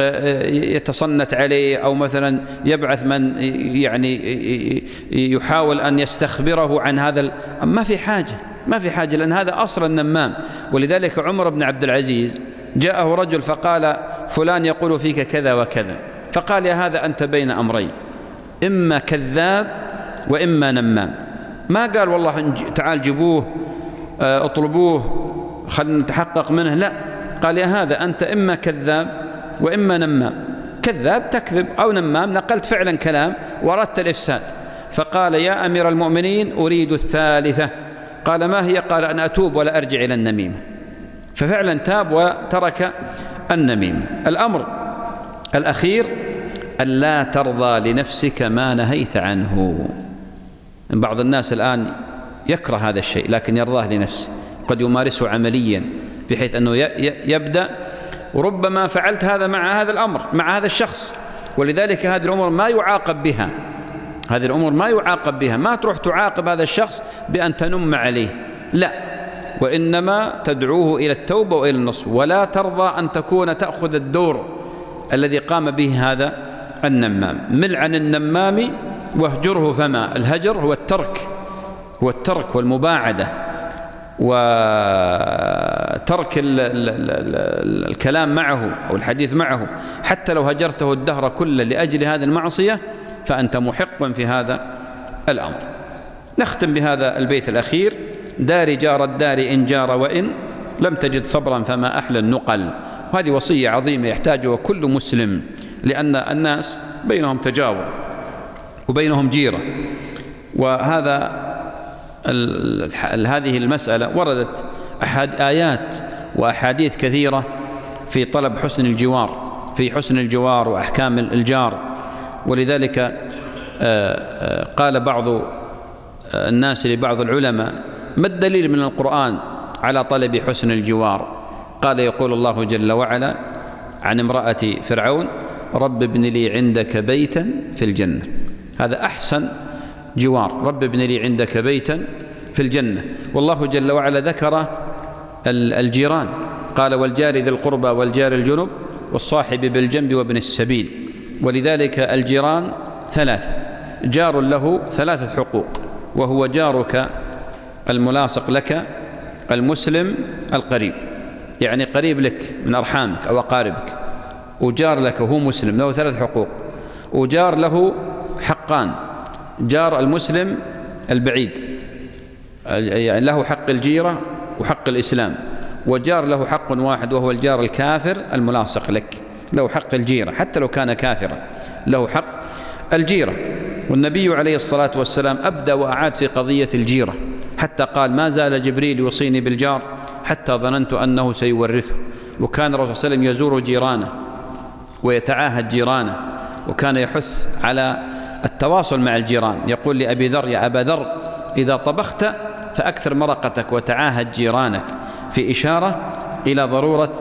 يتصنت عليه، أو مثلا يبعث من يعني يحاول أن يستخبره عن هذا. ما في حاجة، ما في حاجة، لأن هذا أصل النمام. ولذلك عمر بن عبد العزيز جاءه رجل فقال: فلان يقول فيك كذا وكذا. فقال: يا هذا أنت بين أمرين، إما كذاب وإما نمام. ما قال: والله تعال جيبوه اطلبوه خلنا نتحقق منه، لا، قال: يا هذا أنت إما كذاب وإما نمام. كذاب تكذب، أو نمام نقلت فعلا كلام وأردت الإفساد. فقال: يا أمير المؤمنين أريد الثالثة. قال: ما هي؟ قال: أن أتوب ولا أرجع إلى النميمة. ففعلا تاب وترك النميمة. الأمر الأخير: ألا ترضى لنفسك ما نهيت عنه. بعض الناس الآن يكره هذا الشيء لكن يرضاه لنفسه، قد يمارسه عمليا بحيث أنه يبدأ، وربما فعلت هذا مع هذا الأمر مع هذا الشخص، ولذلك هذه الأمور ما يعاقب بها، هذه الأمور ما يعاقب بها، ما تروح تعاقب هذا الشخص بأن تنم عليه، لا، وإنما تدعوه إلى التوبة وإلى النصح، ولا ترضى أن تكون تأخذ الدور الذي قام به هذا النمام. مل عن النمام واهجره، فما الهجر هو الترك، هو الترك والمباعدة وترك ال ال ال الكلام معه أو الحديث معه، حتى لو هجرته الدهر كله لأجل هذه المعصية فأنت محق في هذا الأمر. نختم بهذا البيت الأخير: دار جار الدار إن جار وإن لم تجد صبرا فما أحلى النقل. وهذه وصية عظيمة يحتاجها كل مسلم، لأن الناس بينهم تجاور وبينهم جيرة، وهذا هذه المسألة وردت أحد آيات وأحاديث كثيرة في طلب حسن الجوار، في حسن الجوار وأحكام الجار. ولذلك قال بعض الناس لبعض العلماء: ما الدليل من القرآن على طلب حسن الجوار؟ قال: يقول الله جل وعلا عن امرأة فرعون: رب ابن لي عندك بيتا في الجنة. هذا أحسن جوار، رب ابن لي عندك بيتا في الجنة. والله جل وعلا ذكر الجيران، قال: والجار ذي القربى والجار الجنب والصاحب بالجنب وابن السبيل. ولذلك الجيران ثلاثة: جار له ثلاثة حقوق، وهو جارك الملاصق لك المسلم القريب، يعني قريب لك من أرحامك أو أقاربك، وجار لك وهو مسلم له ثلاث حقوق، وجار له حقان: جار المسلم البعيد يعني له حق الجيرة وحق الإسلام، وجار له حق واحد وهو الجار الكافر الملاصق لك، له حق الجيرة حتى لو كان كافرا، له حق الجيرة. والنبي عليه الصلاة والسلام أبدأ وأعاد في قضية الجيرة، حتى قال: ما زال جبريل يوصيني بالجار حتى ظننت أنه سيورثه. وكان الرسول صلى الله عليه وسلم يزور جيرانه ويتعاهد جيرانه، وكان يحث على التواصل مع الجيران. يقول لأبي ذر: يا أبا ذر، إذا طبخت فأكثر مرقتك وتعاهد جيرانك، في إشارة إلى ضرورة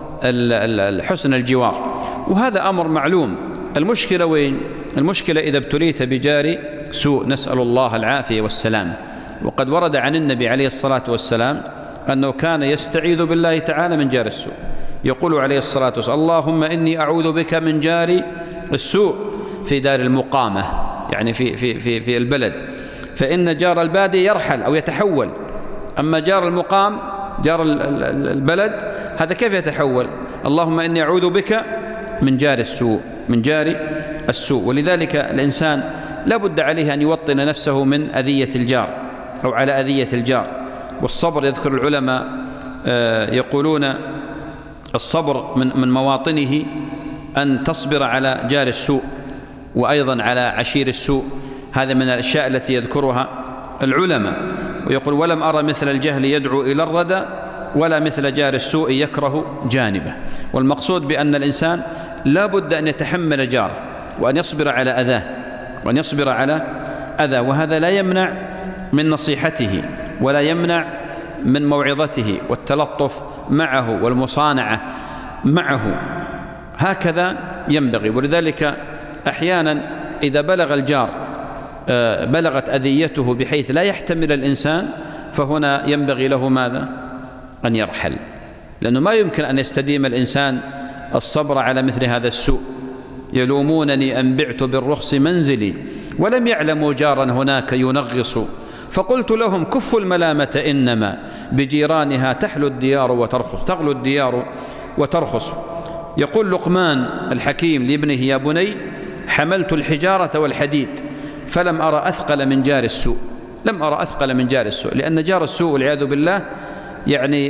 حسن الجوار. وهذا أمر معلوم. المشكلة وين؟ المشكلة إذا ابتليت بجار سوء، نسأل الله العافية والسلام. وقد ورد عن النبي عليه الصلاة والسلام أنه كان يستعيذ بالله تعالى من جار السوء، يقول عليه الصلاة والسلام: اللهم إني أعوذ بك من جار السوء في دار المقامة، يعني في, في, في, في البلد، فإن جار البادية يرحل أو يتحول، أما جار المقام جار البلد هذا كيف يتحول؟ اللهم إني أعوذ بك من جار السوء، من جار السوء. ولذلك الإنسان لا بد عليه أن يوطن نفسه من أذية الجار أو على أذية الجار. والصبر، يذكر العلماء يقولون الصبر من من مواطنه أن تصبر على جار السوء وأيضا على عشير السوء. هذا من الأشياء التي يذكرها العلماء. ويقول: ولم أرى مثل الجهل يدعو إلى الردى ولا مثل جار السوء يكره جانبه. والمقصود بأن الإنسان لا بد أن يتحمل جاره وأن يصبر على أذاه وأن يصبر على أذاه، وهذا لا يمنع من نصيحته ولا يمنع من موعظته والتلطف معه والمصانعة معه، هكذا ينبغي. ولذلك أحيانا إذا بلغ الجار بلغت أذيته بحيث لا يحتمل الإنسان، فهنا ينبغي له ماذا؟ أن يرحل، لأنه ما يمكن أن يستديم الإنسان الصبر على مثل هذا السوء. يلومونني أن بعت بالرخص منزلي ولم يعلموا جارا هناك ينغص، فقلت لهم كفوا الملامة إنما بجيرانها تحلو الديار وترخص، تغلو الديار وترخص. يقول لقمان الحكيم لابنه: يا بني حملت الحجارة والحديد فلم أرى أثقل من جار السوء، لم أرى أثقل من جار السوء، لأن جار السوء والعياذ بالله يعني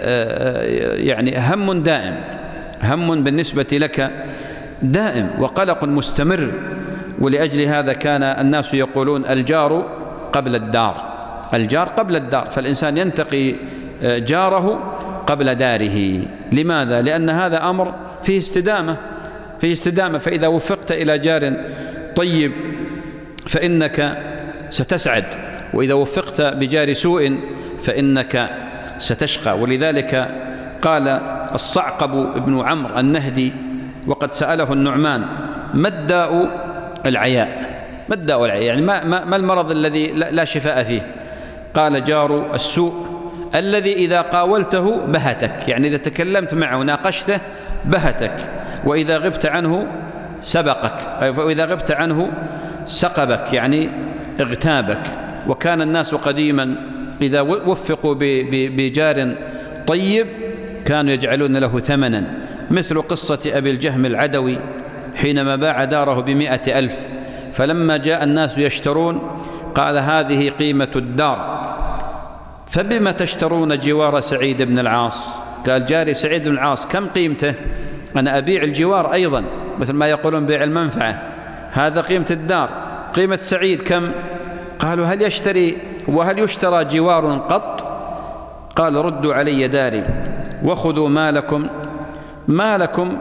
يعني هم دائم، هم بالنسبة لك دائم وقلق مستمر. ولأجل هذا كان الناس يقولون: الجار قبل الدار، الجار قبل الدار، فالإنسان ينتقي جاره قبل داره. لماذا؟ لأن هذا أمر فيه استدامة، فيه استدامة. فإذا وفقت إلى جار طيب فإنك ستسعد، وإذا وفقت بجار سوء فإنك ستشقى. ولذلك قال الصعقب بن عمرو النهدي، وقد سأله النعمان ما الداء العياء؟ ما الداء العياء؟ يعني ما, ما, ما المرض الذي لا شفاء فيه؟ قال جار السوء الذي إذا قاولته بهتك، يعني إذا تكلمت معه وناقشته بهتك، وإذا غبت عنه سبقك، وإذا غبت عنه سقبك، يعني اغتابك. وكان الناس قديما إذا وفقوا بجار طيب كانوا يجعلون له ثمنا، مثل قصة أبي الجهم العدوي حينما باع داره بمئة ألف، فلما جاء الناس يشترون قال هذه قيمة الدار، فبما تشترون جوار سعيد بن العاص؟ قال جاري سعيد بن العاص كم قيمته؟ أنا أبيع الجوار أيضا، مثل ما يقولون بيع المنفعة، هذا قيمة الدار. قيمة سعيد كم؟ قالوا هل يشتري وهل يشترى جوار قط؟ قال ردوا علي داري وخذوا مالكم، مالكم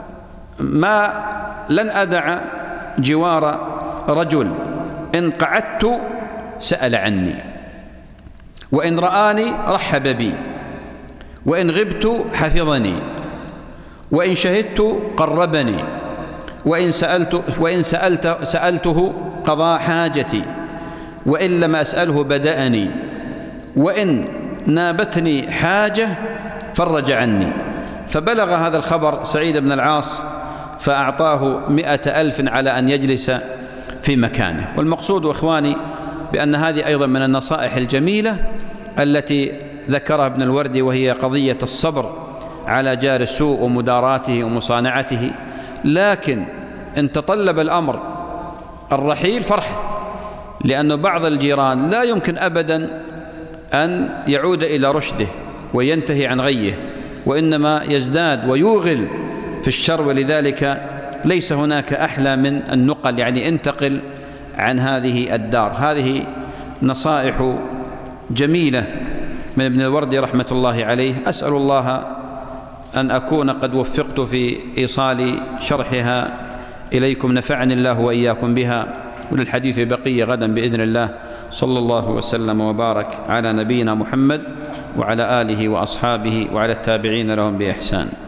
ما لن أدع جوار رجل إن قعدت سأل عني، وإن رآني رحب بي، وإن غبت حفظني، وإن شهدت قربني، وإن سألت وإن سألت سألته قضى حاجتي، وإن لم أسأله بدأني، وإن نابتني حاجة فرج عني. فبلغ هذا الخبر سعيد بن العاص فأعطاه مئة ألف على أن يجلس في مكانه. والمقصود إخواني بأن هذه أيضا من النصائح الجميلة التي ذكرها ابن الوردي، وهي قضية الصبر على جار السوء ومداراته ومصانعته. لكن إن تطلب الأمر الرحيل فرحل، لأن بعض الجيران لا يمكن أبدا أن يعود إلى رشده وينتهي عن غيه، وإنما يزداد ويوغل في الشر، ولذلك ليس هناك أحلى من النقل، يعني انتقل عن هذه الدار. هذه نصائح جميلة من ابن الوردي رحمة الله عليه. أسأل الله أن أكون قد وفقت في إيصال شرحها إليكم، نفعني الله وإياكم بها، وللحديث بقية غدا بإذن الله. صلى الله وسلم وبارك على نبينا محمد وعلى آله وأصحابه وعلى التابعين لهم بإحسان.